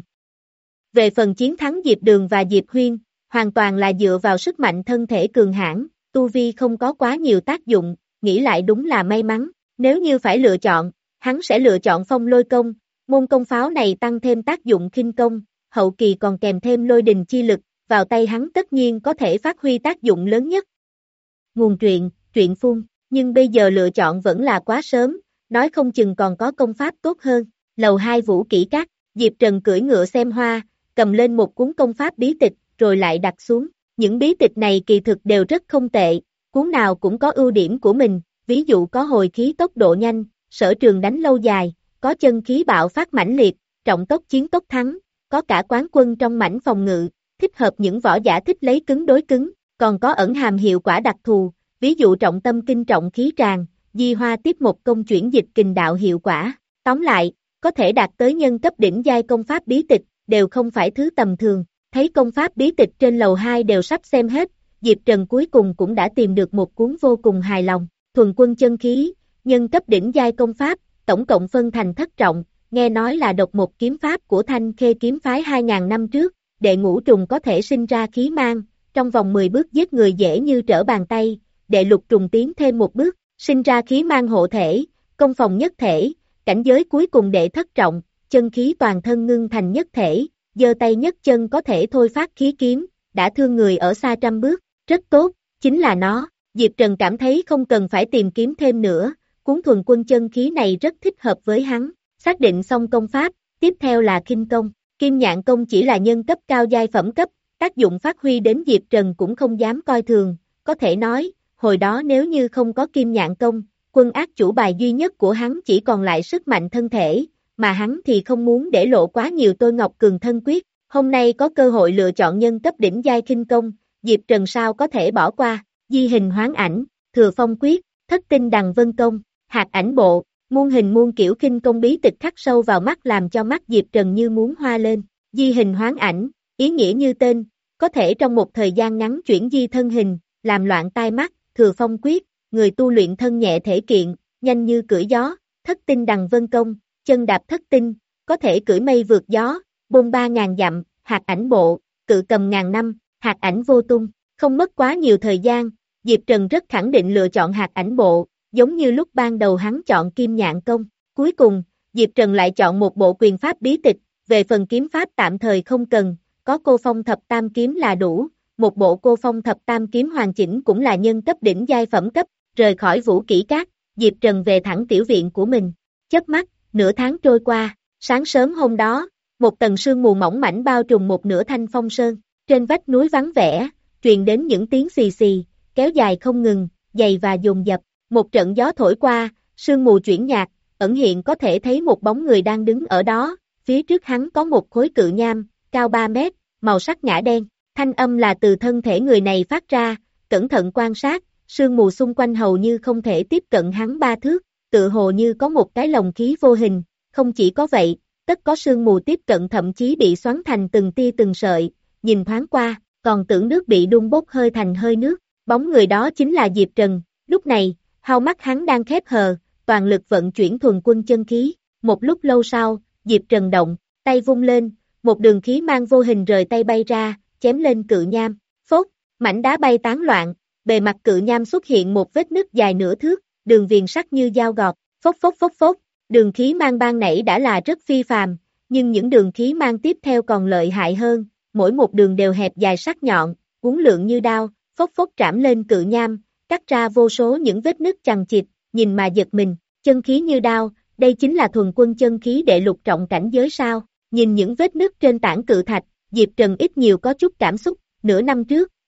Về phần chiến thắng Diệp Đường và Diệp Huyên, hoàn toàn là dựa vào sức mạnh thân thể cường hãn, tu vi không có quá nhiều tác dụng, nghĩ lại đúng là may mắn, nếu như phải lựa chọn, hắn sẽ lựa chọn phong lôi công, môn công pháo này tăng thêm tác dụng khinh công, hậu kỳ còn kèm thêm lôi đình chi lực, vào tay hắn tất nhiên có thể phát huy tác dụng lớn nhất. Nguồn truyện, truyện phun, nhưng bây giờ lựa chọn vẫn là quá sớm, nói không chừng còn có công pháp tốt hơn, lầu hai Vũ Kỹ Các, Diệp Trần cưỡi ngựa xem hoa, cầm lên một cuốn công pháp bí tịch, rồi lại đặt xuống, những bí tịch này kỳ thực đều rất không tệ, cuốn nào cũng có ưu điểm của mình, ví dụ có hồi khí tốc độ nhanh, sở trường đánh lâu dài, có chân khí bạo phát mãnh liệt, trọng tốc chiến tốc thắng, có cả quán quân trong mảnh phòng ngự, thích hợp những võ giả thích lấy cứng đối cứng, còn có ẩn hàm hiệu quả đặc thù, ví dụ trọng tâm kinh trọng khí tràn, di hoa tiếp một công chuyển dịch kình đạo hiệu quả. Tóm lại, có thể đạt tới nhân cấp đỉnh giai công pháp bí tịch, đều không phải thứ tầm thường. Thấy công pháp bí tịch trên lầu hai đều sắp xem hết, Diệp Trần cuối cùng cũng đã tìm được một cuốn vô cùng hài lòng. Thuần quân chân khí, nhân cấp đỉnh giai công pháp, tổng cộng phân thành thất trọng, nghe nói là độc một kiếm pháp của Thanh Khê kiếm phái hai nghìn năm trước, đệ ngũ trùng có thể sinh ra khí mang, trong vòng mười bước giết người dễ như trở bàn tay, đệ lục trùng tiến thêm một bước, sinh ra khí mang hộ thể, công phòng nhất thể, cảnh giới cuối cùng đệ thất trọng, chân khí toàn thân ngưng thành nhất thể, giơ tay nhất chân có thể thôi phát khí kiếm, đã thương người ở xa trăm bước, rất tốt, chính là nó. Diệp Trần cảm thấy không cần phải tìm kiếm thêm nữa, cuốn thuần quân chân khí này rất thích hợp với hắn, xác định xong công pháp, tiếp theo là khinh công, kim nhạn công chỉ là nhân cấp cao giai phẩm cấp, tác dụng phát huy đến Diệp Trần cũng không dám coi thường, có thể nói, hồi đó nếu như không có kim nhạn công, quân ác chủ bài duy nhất của hắn chỉ còn lại sức mạnh thân thể, mà hắn thì không muốn để lộ quá nhiều Tôi Ngọc Cường thân quyết, hôm nay có cơ hội lựa chọn nhân cấp đỉnh giai khinh công, Diệp Trần sao có thể bỏ qua, di hình hoán ảnh, thừa phong quyết, thất tinh đằng vân công, hạt ảnh bộ, muôn hình muôn kiểu khinh công bí tịch khắc sâu vào mắt làm cho mắt Diệp Trần như muốn hoa lên, di hình hoán ảnh, ý nghĩa như tên, có thể trong một thời gian ngắn chuyển di thân hình, làm loạn tai mắt, thừa phong quyết, người tu luyện thân nhẹ thể kiện, nhanh như cưỡi gió, thất tinh đằng vân công, chân đạp thất tinh, có thể cưỡi mây vượt gió, bôn ba ngàn dặm, hạt ảnh bộ, cự cầm ngàn năm, hạt ảnh vô tung, không mất quá nhiều thời gian, Diệp Trần rất khẳng định lựa chọn hạt ảnh bộ, giống như lúc ban đầu hắn chọn kim nhạn công, cuối cùng, Diệp Trần lại chọn một bộ quyền pháp bí tịch, về phần kiếm pháp tạm thời không cần, có cô phong thập tam kiếm là đủ, một bộ cô phong thập tam kiếm hoàn chỉnh cũng là nhân cấp đỉnh giai phẩm cấp, rời khỏi Vũ Kỹ Các, Diệp Trần về thẳng tiểu viện của mình, chớp mắt, nửa tháng trôi qua, sáng sớm hôm đó, một tầng sương mù mỏng mảnh bao trùm một nửa Thanh Phong Sơn, trên vách núi vắng vẻ, truyền đến những tiếng xì xì, kéo dài không ngừng, dày và dồn dập, một trận gió thổi qua, sương mù chuyển nhạt, ẩn hiện có thể thấy một bóng người đang đứng ở đó, phía trước hắn có một khối cự nham, cao ba mét, màu sắc ngã đen, thanh âm là từ thân thể người này phát ra, cẩn thận quan sát, sương mù xung quanh hầu như không thể tiếp cận hắn ba thước, tự hồ như có một cái lồng khí vô hình, không chỉ có vậy, tất có sương mù tiếp cận thậm chí bị xoắn thành từng tia từng sợi, nhìn thoáng qua, còn tưởng nước bị đun bốc hơi thành hơi nước, bóng người đó chính là Diệp Trần, lúc này, hao mắt hắn đang khép hờ, toàn lực vận chuyển thuần quân chân khí, một lúc lâu sau, Diệp Trần động, tay vung lên, một đường khí mang vô hình rời tay bay ra, chém lên cự nham, phốt, mảnh đá bay tán loạn, bề mặt cự nham xuất hiện một vết nứt dài nửa thước, đường viền sắc như dao gọt, phốc phốc phốc phốc, đường khí mang ban nãy đã là rất phi phàm, nhưng những đường khí mang tiếp theo còn lợi hại hơn, mỗi một đường đều hẹp dài sắc nhọn, uốn lượn như đao, phốc phốc trảm lên cự nham, cắt ra vô số những vết nứt chằng chịt, nhìn mà giật mình, chân khí như đao, đây chính là thuần quân chân khí đệ lục trọng cảnh giới sao, nhìn những vết nứt trên tảng cự thạch, Diệp Trần ít nhiều có chút cảm xúc, nửa năm trước,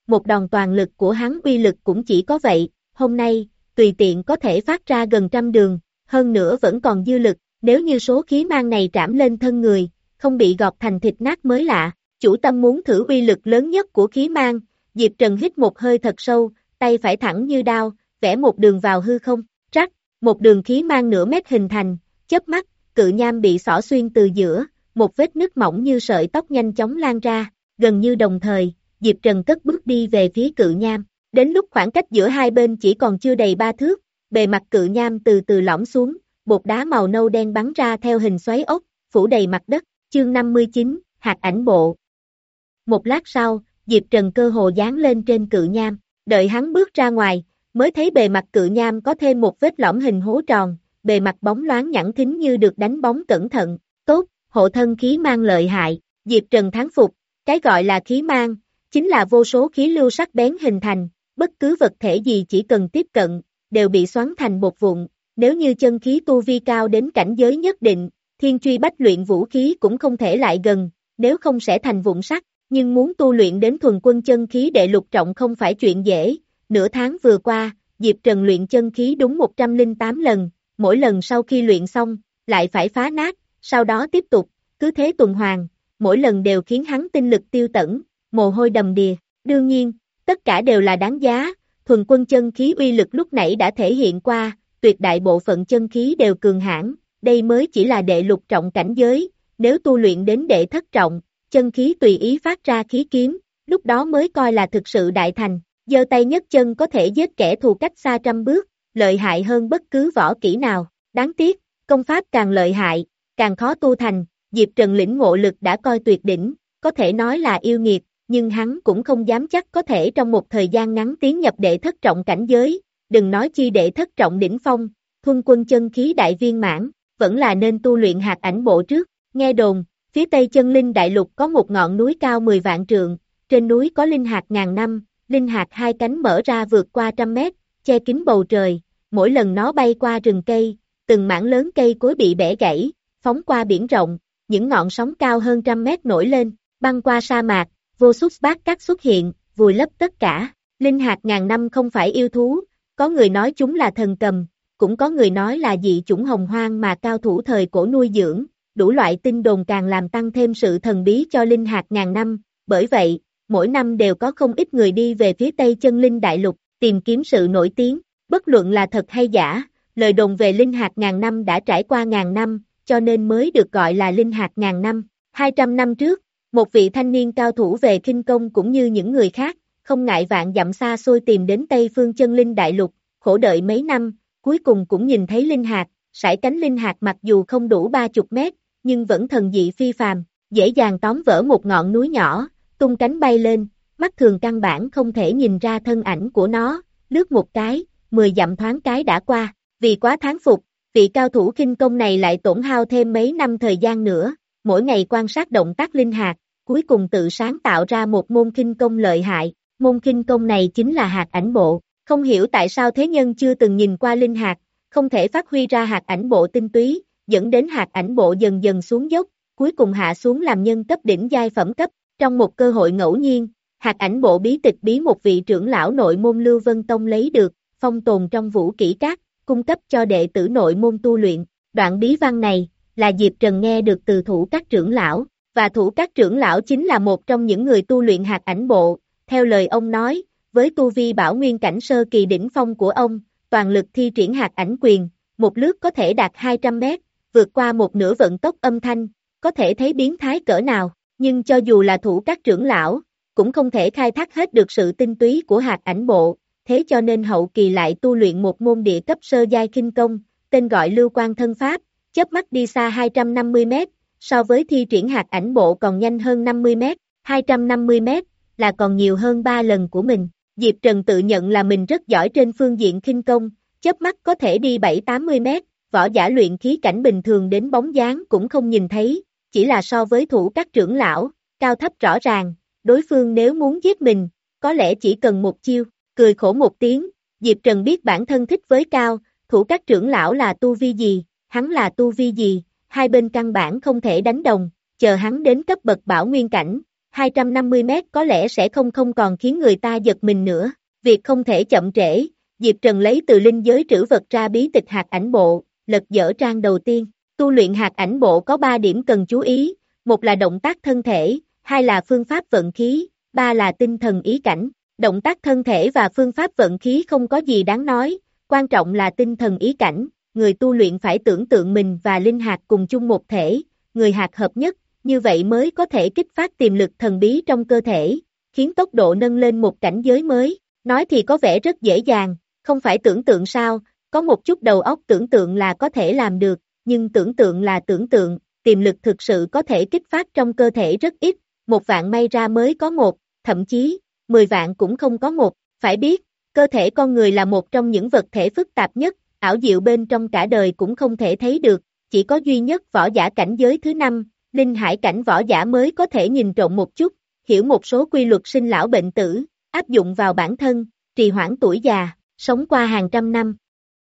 một đòn toàn lực của hắn uy lực cũng chỉ có vậy, hôm nay, tùy tiện có thể phát ra gần trăm đường, hơn nữa vẫn còn dư lực, nếu như số khí mang này trảm lên thân người, không bị gọt thành thịt nát mới lạ. Chủ tâm muốn thử uy lực lớn nhất của khí mang, Diệp Trần hít một hơi thật sâu, tay phải thẳng như đao, vẽ một đường vào hư không, rắc, một đường khí mang nửa mét hình thành, chớp mắt, cự nham bị xỏ xuyên từ giữa, một vết nứt mỏng như sợi tóc nhanh chóng lan ra, gần như đồng thời, Diệp Trần cất bước đi về phía cự nham, đến lúc khoảng cách giữa hai bên chỉ còn chưa đầy ba thước, bề mặt cự nham từ từ lõm xuống, bột đá màu nâu đen bắn ra theo hình xoáy ốc, phủ đầy mặt đất, chương năm mươi chín, hạt ảnh bộ. Một lát sau, Diệp Trần cơ hồ dán lên trên cự nham, đợi hắn bước ra ngoài, mới thấy bề mặt cự nham có thêm một vết lõm hình hố tròn, bề mặt bóng loáng nhẵn thính như được đánh bóng cẩn thận, tốt, hộ thân khí mang lợi hại, Diệp Trần thán phục, cái gọi là khí mang, chính là vô số khí lưu sắc bén hình thành, bất cứ vật thể gì chỉ cần tiếp cận, đều bị xoắn thành bột vụn, nếu như chân khí tu vi cao đến cảnh giới nhất định, thiên truy bách luyện vũ khí cũng không thể lại gần, nếu không sẽ thành vụn sắt, nhưng muốn tu luyện đến thuần quân chân khí đệ lục trọng không phải chuyện dễ, nửa tháng vừa qua, Diệp Trần luyện chân khí đúng một trăm lẻ tám lần, mỗi lần sau khi luyện xong, lại phải phá nát, sau đó tiếp tục, cứ thế tuần hoàn, mỗi lần đều khiến hắn tinh lực tiêu tẩn, mồ hôi đầm đìa, đương nhiên, tất cả đều là đáng giá, thuần quân chân khí uy lực lúc nãy đã thể hiện qua, tuyệt đại bộ phận chân khí đều cường hãn, đây mới chỉ là đệ lục trọng cảnh giới, nếu tu luyện đến đệ thất trọng, chân khí tùy ý phát ra khí kiếm, lúc đó mới coi là thực sự đại thành, giơ tay nhấc chân có thể giết kẻ thù cách xa trăm bước, lợi hại hơn bất cứ võ kỹ nào, đáng tiếc, công pháp càng lợi hại, càng khó tu thành, Diệp Trần lĩnh ngộ lực đã coi tuyệt đỉnh, có thể nói là yêu nghiệt, nhưng hắn cũng không dám chắc có thể trong một thời gian ngắn tiến nhập đệ thất trọng cảnh giới, đừng nói chi đệ thất trọng đỉnh phong, thuần quân chân khí đại viên mãn, vẫn là nên tu luyện hạt ảnh bộ trước, nghe đồn, phía tây chân linh đại lục có một ngọn núi cao mười vạn trượng, trên núi có linh hạt ngàn năm, linh hạt hai cánh mở ra vượt qua trăm mét, che kín bầu trời, mỗi lần nó bay qua rừng cây, từng mảng lớn cây cối bị bẻ gãy, phóng qua biển rộng, những ngọn sóng cao hơn trăm mét nổi lên, băng qua sa mạc, vô số bát cát xuất hiện, vùi lấp tất cả, linh hạt ngàn năm không phải yêu thú, có người nói chúng là thần cầm, cũng có người nói là dị chủng hồng hoang mà cao thủ thời cổ nuôi dưỡng, đủ loại tin đồn càng làm tăng thêm sự thần bí cho linh hạt ngàn năm, bởi vậy, mỗi năm đều có không ít người đi về phía tây chân linh đại lục, tìm kiếm sự nổi tiếng, bất luận là thật hay giả, lời đồn về linh hạt ngàn năm đã trải qua ngàn năm, cho nên mới được gọi là linh hạt ngàn năm. hai trăm năm trước, một vị thanh niên cao thủ về khinh công cũng như những người khác, không ngại vạn dặm xa xôi tìm đến Tây phương chân linh đại lục, khổ đợi mấy năm, cuối cùng cũng nhìn thấy linh hạt, sải cánh linh hạt mặc dù không đủ ba mươi mét, nhưng vẫn thần dị phi phàm, dễ dàng tóm vỡ một ngọn núi nhỏ, tung cánh bay lên, mắt thường căn bản không thể nhìn ra thân ảnh của nó, lướt một cái, mười dặm thoáng cái đã qua, vì quá thán phục, vị cao thủ khinh công này lại tổn hao thêm mấy năm thời gian nữa, mỗi ngày quan sát động tác linh hạt, cuối cùng tự sáng tạo ra một môn khinh công lợi hại, môn khinh công này chính là hạt ảnh bộ, không hiểu tại sao thế nhân chưa từng nhìn qua linh hạt, không thể phát huy ra hạt ảnh bộ tinh túy, dẫn đến hạt ảnh bộ dần dần xuống dốc, cuối cùng hạ xuống làm nhân cấp đỉnh giai phẩm cấp, trong một cơ hội ngẫu nhiên, hạt ảnh bộ bí tịch bí một vị trưởng lão nội môn Lưu Vân Tông lấy được, phong tồn trong vũ kỹ các, cung cấp cho đệ tử nội môn tu luyện, đoạn bí văn này, là Diệp Trần nghe được từ thủ các trưởng lão, và thủ các trưởng lão chính là một trong những người tu luyện hạt ảnh bộ, theo lời ông nói, với tu vi bảo nguyên cảnh sơ kỳ đỉnh phong của ông, toàn lực thi triển hạt ảnh quyền, một lướt có thể đạt hai trăm mét, vượt qua một nửa vận tốc âm thanh, có thể thấy biến thái cỡ nào, nhưng cho dù là thủ các trưởng lão, cũng không thể khai thác hết được sự tinh túy của hạt ảnh bộ, thế cho nên hậu kỳ lại tu luyện một môn địa cấp sơ giai khinh công, tên gọi Lưu Quang Thân Pháp, chớp mắt đi xa hai trăm năm mươi mét, so với thi triển hạt ảnh bộ còn nhanh hơn năm mươi mét, hai trăm năm mươi mét, là còn nhiều hơn ba lần của mình. Diệp Trần tự nhận là mình rất giỏi trên phương diện khinh công, chớp mắt có thể đi bảy tám mươi mét, võ giả luyện khí cảnh bình thường đến bóng dáng cũng không nhìn thấy, chỉ là so với thủ các trưởng lão, cao thấp rõ ràng, đối phương nếu muốn giết mình, có lẽ chỉ cần một chiêu, cười khổ một tiếng, Diệp Trần biết bản thân thích với cao, thủ các trưởng lão là tu vi gì, hắn là tu vi gì, hai bên căn bản không thể đánh đồng, chờ hắn đến cấp bậc bảo nguyên cảnh, hai trăm năm mươi mét có lẽ sẽ không không còn khiến người ta giật mình nữa. Việc không thể chậm trễ, Diệp Trần lấy từ linh giới trữ vật ra bí tịch hạt ảnh bộ, lật dở trang đầu tiên. Tu luyện hạt ảnh bộ có ba điểm cần chú ý, một là động tác thân thể, hai là phương pháp vận khí, ba là tinh thần ý cảnh. Động tác thân thể và phương pháp vận khí không có gì đáng nói, quan trọng là tinh thần ý cảnh, người tu luyện phải tưởng tượng mình và linh hạt cùng chung một thể, người hạt hợp nhất, như vậy mới có thể kích phát tiềm lực thần bí trong cơ thể, khiến tốc độ nâng lên một cảnh giới mới. Nói thì có vẻ rất dễ dàng, không phải tưởng tượng sao, có một chút đầu óc tưởng tượng là có thể làm được, nhưng tưởng tượng là tưởng tượng, tiềm lực thực sự có thể kích phát trong cơ thể rất ít, một vạn may ra mới có một, thậm chí, mười vạn cũng không có một. Phải biết, cơ thể con người là một trong những vật thể phức tạp nhất, ảo diệu bên trong cả đời cũng không thể thấy được, chỉ có duy nhất võ giả cảnh giới thứ năm, linh hải cảnh võ giả mới có thể nhìn trộm một chút, hiểu một số quy luật sinh lão bệnh tử, áp dụng vào bản thân, trì hoãn tuổi già, sống qua hàng trăm năm.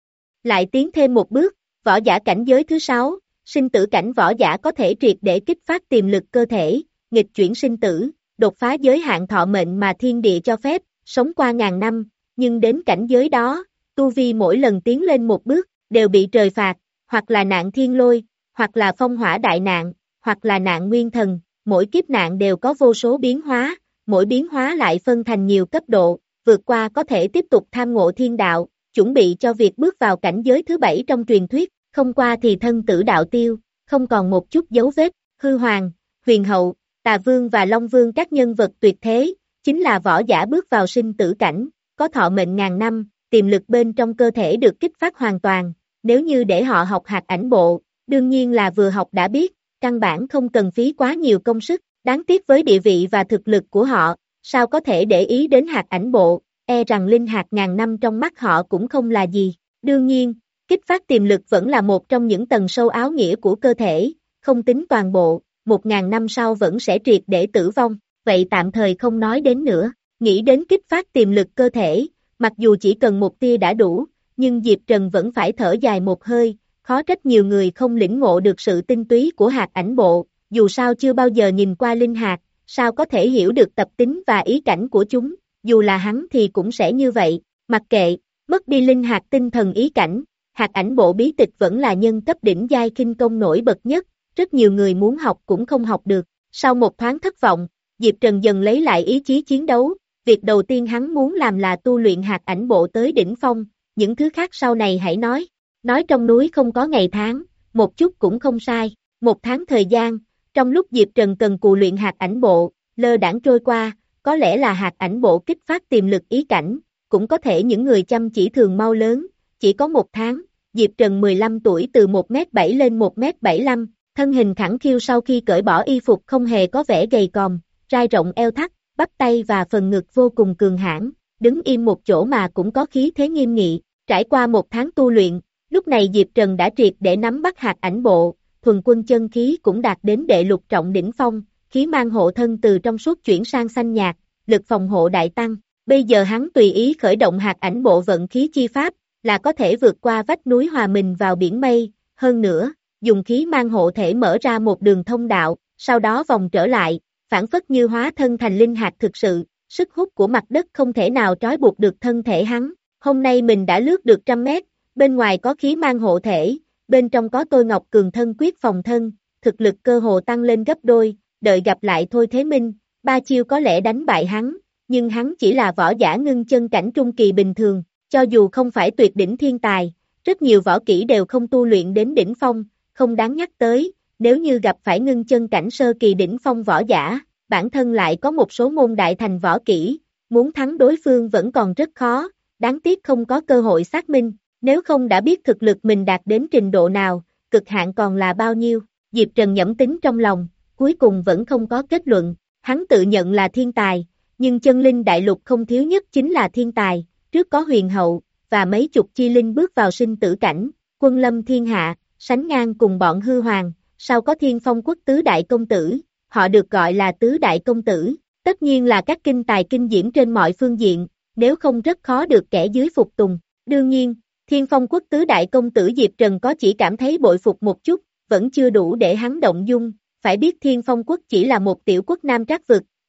Lại tiến thêm một bước, võ giả cảnh giới thứ sáu, sinh tử cảnh võ giả có thể triệt để kích phát tiềm lực cơ thể, nghịch chuyển sinh tử, đột phá giới hạn thọ mệnh mà thiên địa cho phép, sống qua ngàn năm, nhưng đến cảnh giới đó, tu vi mỗi lần tiến lên một bước, đều bị trời phạt, hoặc là nạn thiên lôi, hoặc là phong hỏa đại nạn, hoặc là nạn nguyên thần, mỗi kiếp nạn đều có vô số biến hóa, mỗi biến hóa lại phân thành nhiều cấp độ, vượt qua có thể tiếp tục tham ngộ thiên đạo, chuẩn bị cho việc bước vào cảnh giới thứ bảy trong truyền thuyết, không qua thì thân tử đạo tiêu, không còn một chút dấu vết. Hư Hoàng, Huyền Hậu, Tà Vương và Long Vương các nhân vật tuyệt thế, chính là võ giả bước vào sinh tử cảnh, có thọ mệnh ngàn năm, tiềm lực bên trong cơ thể được kích phát hoàn toàn, nếu như để họ học hạt ảnh bộ, đương nhiên là vừa học đã biết, căn bản không cần phí quá nhiều công sức, đáng tiếc với địa vị và thực lực của họ, sao có thể để ý đến hạt ảnh bộ, e rằng linh hạt ngàn năm trong mắt họ cũng không là gì. Đương nhiên, kích phát tiềm lực vẫn là một trong những tầng sâu áo nghĩa của cơ thể, không tính toàn bộ, một ngàn năm sau vẫn sẽ triệt để tử vong, vậy tạm thời không nói đến nữa, nghĩ đến kích phát tiềm lực cơ thể, mặc dù chỉ cần một tia đã đủ, nhưng Diệp Trần vẫn phải thở dài một hơi, khó trách nhiều người không lĩnh ngộ được sự tinh túy của hạt ảnh bộ, dù sao chưa bao giờ nhìn qua linh hạt, sao có thể hiểu được tập tính và ý cảnh của chúng, dù là hắn thì cũng sẽ như vậy, mặc kệ, mất đi linh hạt tinh thần ý cảnh, hạt ảnh bộ bí tịch vẫn là nhân cấp đỉnh giai kinh công nổi bật nhất, rất nhiều người muốn học cũng không học được, sau một thoáng thất vọng, Diệp Trần dần lấy lại ý chí chiến đấu, việc đầu tiên hắn muốn làm là tu luyện hạt ảnh bộ tới đỉnh phong, những thứ khác sau này hãy nói, nói trong núi không có ngày tháng, một chút cũng không sai, một tháng thời gian, trong lúc Diệp Trần cần cù luyện hạt ảnh bộ, lơ đãng trôi qua, có lẽ là hạt ảnh bộ kích phát tiềm lực ý cảnh, cũng có thể những người chăm chỉ thường mau lớn, chỉ có một tháng, Diệp Trần mười lăm tuổi từ một mét bảy lên một mét bảy mươi lăm, thân hình khẳng khiu sau khi cởi bỏ y phục không hề có vẻ gầy còm, rai rộng eo thắt, bắp tay và phần ngực vô cùng cường hãn, đứng im một chỗ mà cũng có khí thế nghiêm nghị, trải qua một tháng tu luyện, lúc này Diệp Trần đã triệt để nắm bắt hạt ảnh bộ, thuần quân chân khí cũng đạt đến đệ lục trọng đỉnh phong, khí mang hộ thân từ trong suốt chuyển sang xanh nhạt, lực phòng hộ đại tăng, bây giờ hắn tùy ý khởi động hạt ảnh bộ vận khí chi pháp, là có thể vượt qua vách núi hòa mình vào biển mây, hơn nữa, dùng khí mang hộ thể mở ra một đường thông đạo, sau đó vòng trở lại, phản phất như hóa thân thành linh hạt thực sự, sức hút của mặt đất không thể nào trói buộc được thân thể hắn, hôm nay mình đã lướt được trăm mét, bên ngoài có khí mang hộ thể, bên trong có Tôi Ngọc cường thân quyết phòng thân, thực lực cơ hồ tăng lên gấp đôi, đợi gặp lại Thôi Thế Minh, ba chiêu có lẽ đánh bại hắn, nhưng hắn chỉ là võ giả ngưng chân cảnh trung kỳ bình thường, cho dù không phải tuyệt đỉnh thiên tài, rất nhiều võ kỹ đều không tu luyện đến đỉnh phong, không đáng nhắc tới, nếu như gặp phải ngưng chân cảnh sơ kỳ đỉnh phong võ giả, bản thân lại có một số môn đại thành võ kỹ, muốn thắng đối phương vẫn còn rất khó, đáng tiếc không có cơ hội xác minh, nếu không đã biết thực lực mình đạt đến trình độ nào, cực hạn còn là bao nhiêu, Diệp Trần nhẩm tính trong lòng, cuối cùng vẫn không có kết luận, hắn tự nhận là thiên tài, nhưng chân linh đại lục không thiếu nhất chính là thiên tài, trước có huyền hậu, và mấy chục chi linh bước vào sinh tử cảnh, quân lâm thiên hạ, sánh ngang cùng bọn hư hoàng, sau có thiên phong quốc tứ đại công tử, họ được gọi là tứ đại công tử, tất nhiên là các kinh tài kinh diễm trên mọi phương diện, nếu không rất khó được kẻ dưới phục tùng, đương nhiên, thiên phong quốc tứ đại công tử Diệp Trần có chỉ cảm thấy bội phục một chút, vẫn chưa đủ để hắn động dung, phải biết thiên phong quốc chỉ là một tiểu quốc nam trác vực,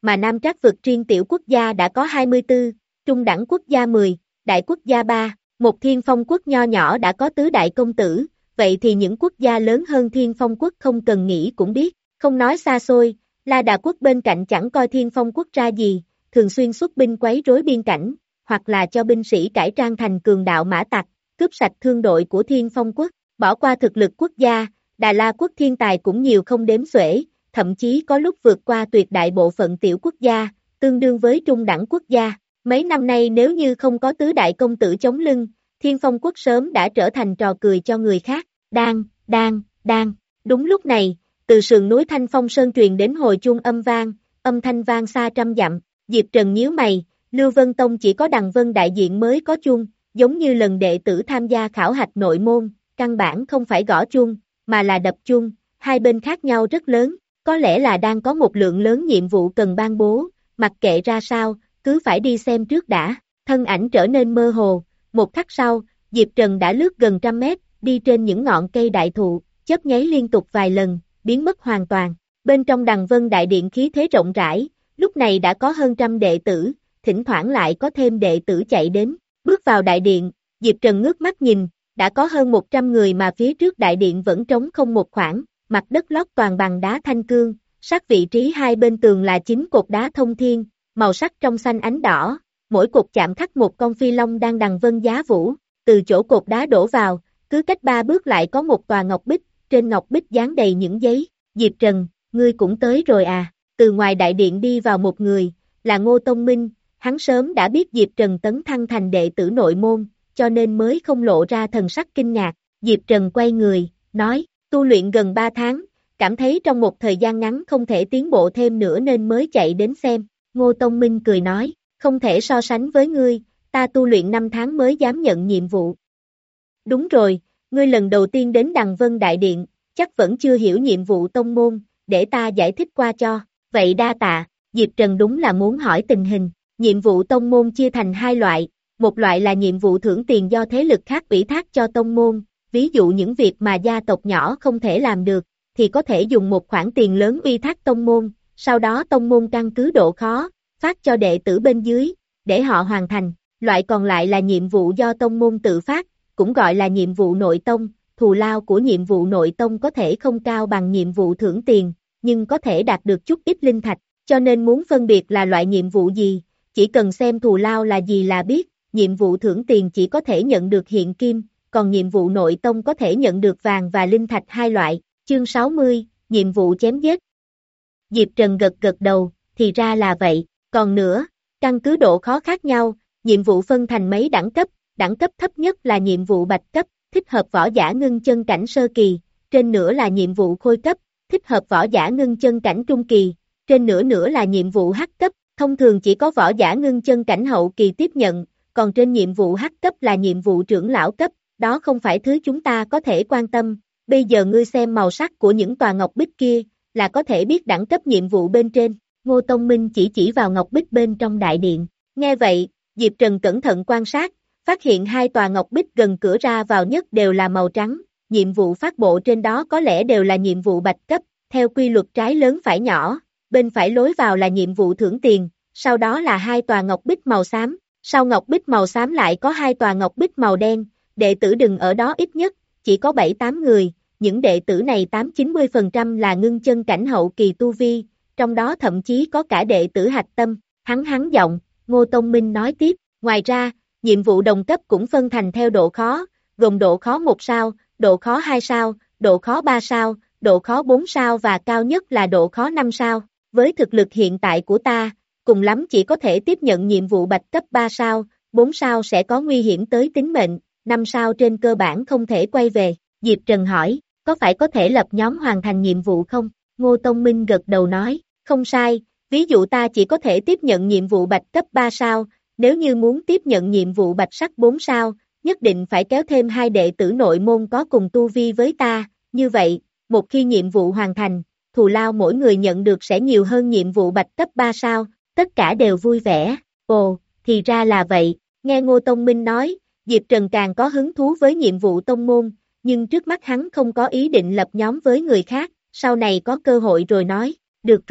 mà Nam Trác vực riêng tiểu quốc gia đã có hai mươi tư, trung đẳng quốc gia mười, đại quốc gia ba, một thiên phong quốc nho nhỏ đã có tứ đại công tử, vậy thì những quốc gia lớn hơn thiên phong quốc không cần nghĩ cũng biết, không nói xa xôi, La Đà quốc bên cạnh chẳng coi thiên phong quốc ra gì, thường xuyên xuất binh quấy rối biên cảnh, hoặc là cho binh sĩ cải trang thành cường đạo mã tặc, cướp sạch thương đội của thiên phong quốc, bỏ qua thực lực quốc gia, Đà La quốc thiên tài cũng nhiều không đếm xuể, thậm chí có lúc vượt qua tuyệt đại bộ phận tiểu quốc gia, tương đương với trung đẳng quốc gia. Mấy năm nay nếu như không có tứ đại công tử chống lưng, thiên phong quốc sớm đã trở thành trò cười cho người khác. Đang, đang, đang. Đúng lúc này, từ sườn núi Thanh Phong Sơn truyền đến hồi chuông âm vang, âm thanh vang xa trăm dặm. Diệp Trần nhíu mày, Lưu Vân Tông chỉ có Đằng Vân đại diện mới có chuông, giống như lần đệ tử tham gia khảo hạch nội môn, căn bản không phải gõ chuông, mà là đập chuông, hai bên khác nhau rất lớn, có lẽ là đang có một lượng lớn nhiệm vụ cần ban bố, mặc kệ ra sao, cứ phải đi xem trước đã. Thân ảnh trở nên mơ hồ, một khắc sau, Diệp Trần đã lướt gần trăm mét, đi trên những ngọn cây đại thụ, chớp nháy liên tục vài lần, biến mất hoàn toàn. Bên trong Đằng Vân đại điện khí thế rộng rãi, lúc này đã có hơn trăm đệ tử, thỉnh thoảng lại có thêm đệ tử chạy đến. Bước vào đại điện, Diệp Trần ngước mắt nhìn, đã có hơn một trăm người mà phía trước đại điện vẫn trống không một khoảng, mặt đất lót toàn bằng đá thanh cương, sát vị trí hai bên tường là chín cột đá thông thiên, màu sắc trong xanh ánh đỏ, mỗi cột chạm khắc một con phi long đang đằng vân giá vũ, từ chỗ cột đá đổ vào, cứ cách ba bước lại có một tòa ngọc bích, trên ngọc bích dán đầy những giấy. Diệp Trần, ngươi cũng tới rồi à? Từ ngoài đại điện đi vào một người, là Ngô Tông Minh, hắn sớm đã biết Diệp Trần tấn thăng thành đệ tử nội môn, cho nên mới không lộ ra thần sắc kinh ngạc. Diệp Trần quay người, nói, tu luyện gần ba tháng, cảm thấy trong một thời gian ngắn không thể tiến bộ thêm nữa nên mới chạy đến xem. Ngô Tông Minh cười nói, không thể so sánh với ngươi, ta tu luyện năm tháng mới dám nhận nhiệm vụ. Đúng rồi, ngươi lần đầu tiên đến Đằng Vân Đại Điện, chắc vẫn chưa hiểu nhiệm vụ tông môn, để ta giải thích qua cho. Vậy đa tạ, Diệp Trần đúng là muốn hỏi tình hình. Nhiệm vụ tông môn chia thành hai loại, một loại là nhiệm vụ thưởng tiền do thế lực khác ủy thác cho tông môn, ví dụ những việc mà gia tộc nhỏ không thể làm được, thì có thể dùng một khoản tiền lớn uy thác tông môn, sau đó tông môn căn cứ độ khó, phát cho đệ tử bên dưới, để họ hoàn thành. Loại còn lại là nhiệm vụ do tông môn tự phát, cũng gọi là nhiệm vụ nội tông, thù lao của nhiệm vụ nội tông có thể không cao bằng nhiệm vụ thưởng tiền, nhưng có thể đạt được chút ít linh thạch, cho nên muốn phân biệt là loại nhiệm vụ gì, chỉ cần xem thù lao là gì là biết, nhiệm vụ thưởng tiền chỉ có thể nhận được hiện kim, còn nhiệm vụ nội tông có thể nhận được vàng và linh thạch hai loại. Chương sáu mươi, nhiệm vụ chém giết. Diệp Trần gật gật đầu, thì ra là vậy, còn nữa, căn cứ độ khó khác nhau, nhiệm vụ phân thành mấy đẳng cấp, đẳng cấp thấp nhất là nhiệm vụ bạch cấp, thích hợp võ giả ngưng chân cảnh sơ kỳ, trên nữa là nhiệm vụ khôi cấp, thích hợp võ giả ngưng chân cảnh trung kỳ, trên nữa nữa là nhiệm vụ hắc cấp, thông thường chỉ có võ giả ngưng chân cảnh hậu kỳ tiếp nhận, còn trên nhiệm vụ hắc cấp là nhiệm vụ trưởng lão cấp, đó không phải thứ chúng ta có thể quan tâm. Bây giờ ngươi xem màu sắc của những tòa ngọc bích kia, là có thể biết đẳng cấp nhiệm vụ bên trên. Ngô Tông Minh chỉ chỉ vào ngọc bích bên trong đại điện. Nghe vậy, Diệp Trần cẩn thận quan sát, phát hiện hai tòa ngọc bích gần cửa ra vào nhất đều là màu trắng, nhiệm vụ phát bộ trên đó có lẽ đều là nhiệm vụ bạch cấp, theo quy luật trái lớn phải nhỏ, bên phải lối vào là nhiệm vụ thưởng tiền, sau đó là hai tòa ngọc bích màu xám, sau ngọc bích màu xám lại có hai tòa ngọc bích màu đen, đệ tử đừng ở đó ít nhất, chỉ có bảy tám người, những đệ tử này tám đến chín mươi phần trăm là ngưng chân cảnh hậu kỳ tu vi, trong đó thậm chí có cả đệ tử hạch tâm. Hắn hắn giọng, Ngô Tông Minh nói tiếp, ngoài ra, nhiệm vụ đồng cấp cũng phân thành theo độ khó, gồm độ khó một sao, độ khó hai sao, độ khó ba sao, độ khó bốn sao và cao nhất là độ khó năm sao. Với thực lực hiện tại của ta, cùng lắm chỉ có thể tiếp nhận nhiệm vụ bạch cấp ba sao, bốn sao sẽ có nguy hiểm tới tính mệnh, năm sao trên cơ bản không thể quay về. Diệp Trần hỏi, có phải có thể lập nhóm hoàn thành nhiệm vụ không? Ngô Tông Minh gật đầu nói, không sai, ví dụ ta chỉ có thể tiếp nhận nhiệm vụ bạch cấp ba sao, nếu như muốn tiếp nhận nhiệm vụ bạch sắc bốn sao, nhất định phải kéo thêm hai đệ tử nội môn có cùng tu vi với ta, như vậy, một khi nhiệm vụ hoàn thành, thù lao mỗi người nhận được sẽ nhiều hơn nhiệm vụ bạch cấp ba sao, tất cả đều vui vẻ. Ồ, thì ra là vậy, nghe Ngô Tông Minh nói, Diệp Trần càng có hứng thú với nhiệm vụ tông môn, nhưng trước mắt hắn không có ý định lập nhóm với người khác, sau này có cơ hội rồi nói. Được rồi,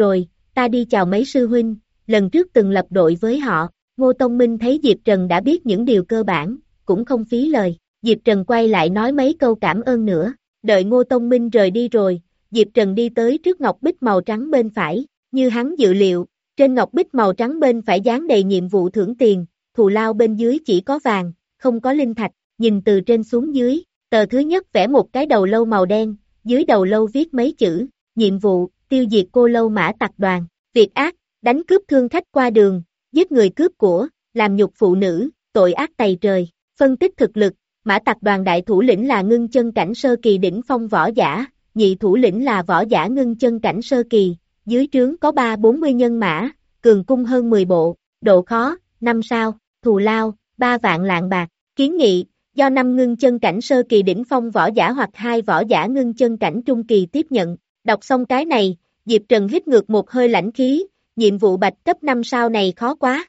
ta đi chào mấy sư huynh, lần trước từng lập đội với họ. Ngô Tông Minh thấy Diệp Trần đã biết những điều cơ bản, cũng không phí lời. Diệp Trần quay lại nói mấy câu cảm ơn nữa. Đợi Ngô Tông Minh rời đi rồi, Diệp Trần đi tới trước ngọc bích màu trắng bên phải. Như hắn dự liệu, trên ngọc bích màu trắng bên phải dán đầy nhiệm vụ thưởng tiền, thù lao bên dưới chỉ có vàng, không có linh thạch. Nhìn từ trên xuống dưới, tờ thứ nhất vẽ một cái đầu lâu màu đen, dưới đầu lâu viết mấy chữ, nhiệm vụ, tiêu diệt cô lâu mã tặc đoàn. Việc ác, đánh cướp thương khách qua đường, giết người cướp của, làm nhục phụ nữ, tội ác tày trời. Phân tích thực lực, mã tặc đoàn đại thủ lĩnh là ngưng chân cảnh sơ kỳ đỉnh phong võ giả, nhị thủ lĩnh là võ giả ngưng chân cảnh sơ kỳ, dưới trướng có ba bốn mươi nhân mã, cường cung hơn mười bộ, độ khó, năm sao, thù lao, ba vạn lạng bạc. Kiến nghị, do năm ngưng chân cảnh sơ kỳ đỉnh phong võ giả hoặc hai võ giả ngưng chân cảnh trung kỳ tiếp nhận. Đọc xong cái này, Diệp Trần hít ngược một hơi lãnh khí, nhiệm vụ bạch cấp năm sao này khó quá.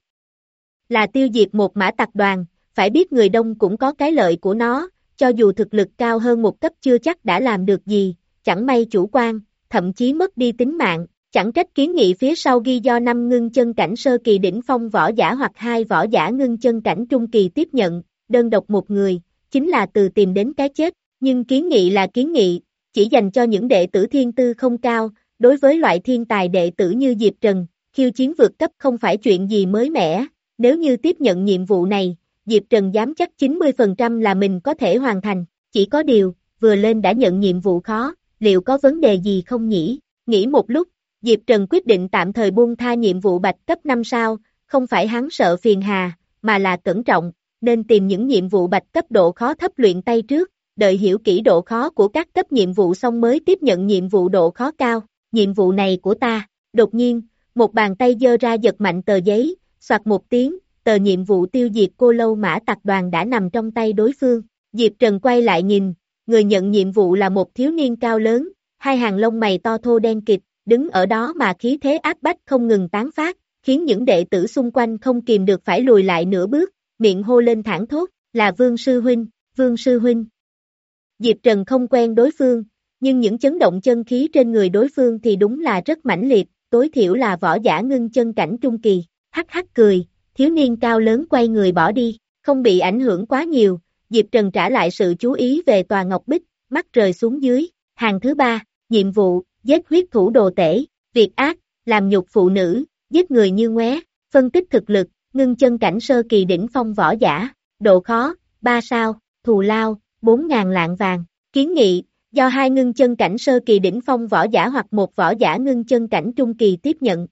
Là tiêu diệt một mã tặc đoàn, phải biết người đông cũng có cái lợi của nó, cho dù thực lực cao hơn một cấp chưa chắc đã làm được gì, chẳng may chủ quan, thậm chí mất đi tính mạng, chẳng trách kiến nghị phía sau ghi do năm ngưng chân cảnh sơ kỳ đỉnh phong võ giả hoặc hai võ giả ngưng chân cảnh trung kỳ tiếp nhận, đơn độc một người, chính là từ tìm đến cái chết, nhưng kiến nghị là kiến nghị, chỉ dành cho những đệ tử thiên tư không cao, đối với loại thiên tài đệ tử như Diệp Trần, khiêu chiến vượt cấp không phải chuyện gì mới mẻ, nếu như tiếp nhận nhiệm vụ này, Diệp Trần dám chắc chín mươi phần trăm là mình có thể hoàn thành, chỉ có điều, vừa lên đã nhận nhiệm vụ khó, liệu có vấn đề gì không nhỉ? Nghĩ một lúc, Diệp Trần quyết định tạm thời buông tha nhiệm vụ bạch cấp năm sao, không phải hắn sợ phiền hà, mà là cẩn trọng, nên tìm những nhiệm vụ bạch cấp độ khó thấp luyện tay trước, đợi hiểu kỹ độ khó của các cấp nhiệm vụ xong mới tiếp nhận nhiệm vụ độ khó cao. Nhiệm vụ này của ta, đột nhiên, một bàn tay giơ ra giật mạnh tờ giấy, soạt một tiếng, tờ nhiệm vụ tiêu diệt cô lâu mã tặc đoàn đã nằm trong tay đối phương. Diệp Trần quay lại nhìn, người nhận nhiệm vụ là một thiếu niên cao lớn, hai hàng lông mày to thô đen kịt, đứng ở đó mà khí thế áp bách không ngừng tán phát, khiến những đệ tử xung quanh không kìm được phải lùi lại nửa bước, miệng hô lên thảng thốt, là Vương Sư Huynh, Vương Sư Huynh. Diệp Trần không quen đối phương, nhưng những chấn động chân khí trên người đối phương thì đúng là rất mãnh liệt, tối thiểu là võ giả ngưng chân cảnh trung kỳ. Hắc hắc cười, thiếu niên cao lớn quay người bỏ đi, không bị ảnh hưởng quá nhiều, Diệp Trần trả lại sự chú ý về tòa ngọc bích, mắt rời xuống dưới. Hàng thứ ba, nhiệm vụ, giết huyết thủ đồ tể, việc ác, làm nhục phụ nữ, giết người như ngoé. Phân tích thực lực, ngưng chân cảnh sơ kỳ đỉnh phong võ giả, độ khó, ba sao, thù lao, bốn ngàn lạng vàng. Kiến nghị, do hai ngưng chân cảnh sơ kỳ đỉnh phong võ giả hoặc một võ giả ngưng chân cảnh trung kỳ tiếp nhận.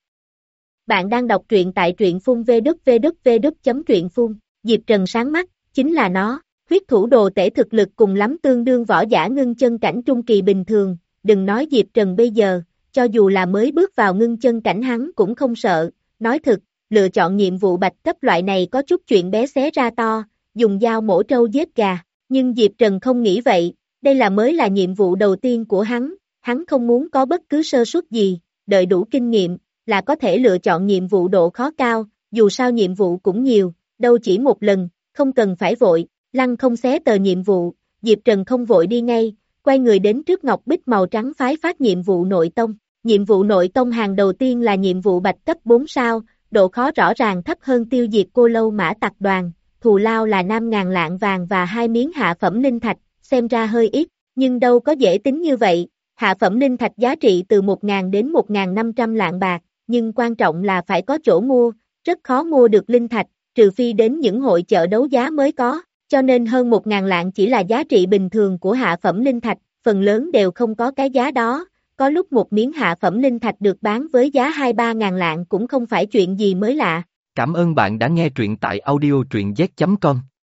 Bạn đang đọc truyện tại truyện phun vê kép chấm truyện phun. Diệp Trần sáng mắt, chính là nó, huyết thủ đồ tể thực lực cùng lắm tương đương võ giả ngưng chân cảnh trung kỳ bình thường, đừng nói Diệp Trần bây giờ, cho dù là mới bước vào ngưng chân cảnh hắn cũng không sợ, nói thực, lựa chọn nhiệm vụ bạch cấp loại này có chút chuyện bé xé ra to, dùng dao mổ trâu giết gà, nhưng Diệp Trần không nghĩ vậy, đây là mới là nhiệm vụ đầu tiên của hắn, hắn không muốn có bất cứ sơ suất gì, đợi đủ kinh nghiệm, là có thể lựa chọn nhiệm vụ độ khó cao, dù sao nhiệm vụ cũng nhiều, đâu chỉ một lần, không cần phải vội, lăng không xé tờ nhiệm vụ, Diệp Trần không vội đi ngay, quay người đến trước ngọc bích màu trắng phái phát nhiệm vụ nội tông. Nhiệm vụ nội tông hàng đầu tiên là nhiệm vụ bạch cấp bốn sao, độ khó rõ ràng thấp hơn tiêu diệt cô lâu mã tặc đoàn, thù lao là năm ngàn lạng vàng và hai miếng hạ phẩm linh thạch, xem ra hơi ít, nhưng đâu có dễ tính như vậy, hạ phẩm linh thạch giá trị từ một nghìn đến một nghìn năm trăm lạng bạc, nhưng quan trọng là phải có chỗ mua, rất khó mua được linh thạch, trừ phi đến những hội chợ đấu giá mới có, cho nên hơn một nghìn lạng chỉ là giá trị bình thường của hạ phẩm linh thạch, phần lớn đều không có cái giá đó, có lúc một miếng hạ phẩm linh thạch được bán với giá hai ba ngàn lạng cũng không phải chuyện gì mới lạ. Cảm ơn bạn đã nghe truyện tại audio truyện z chấm com.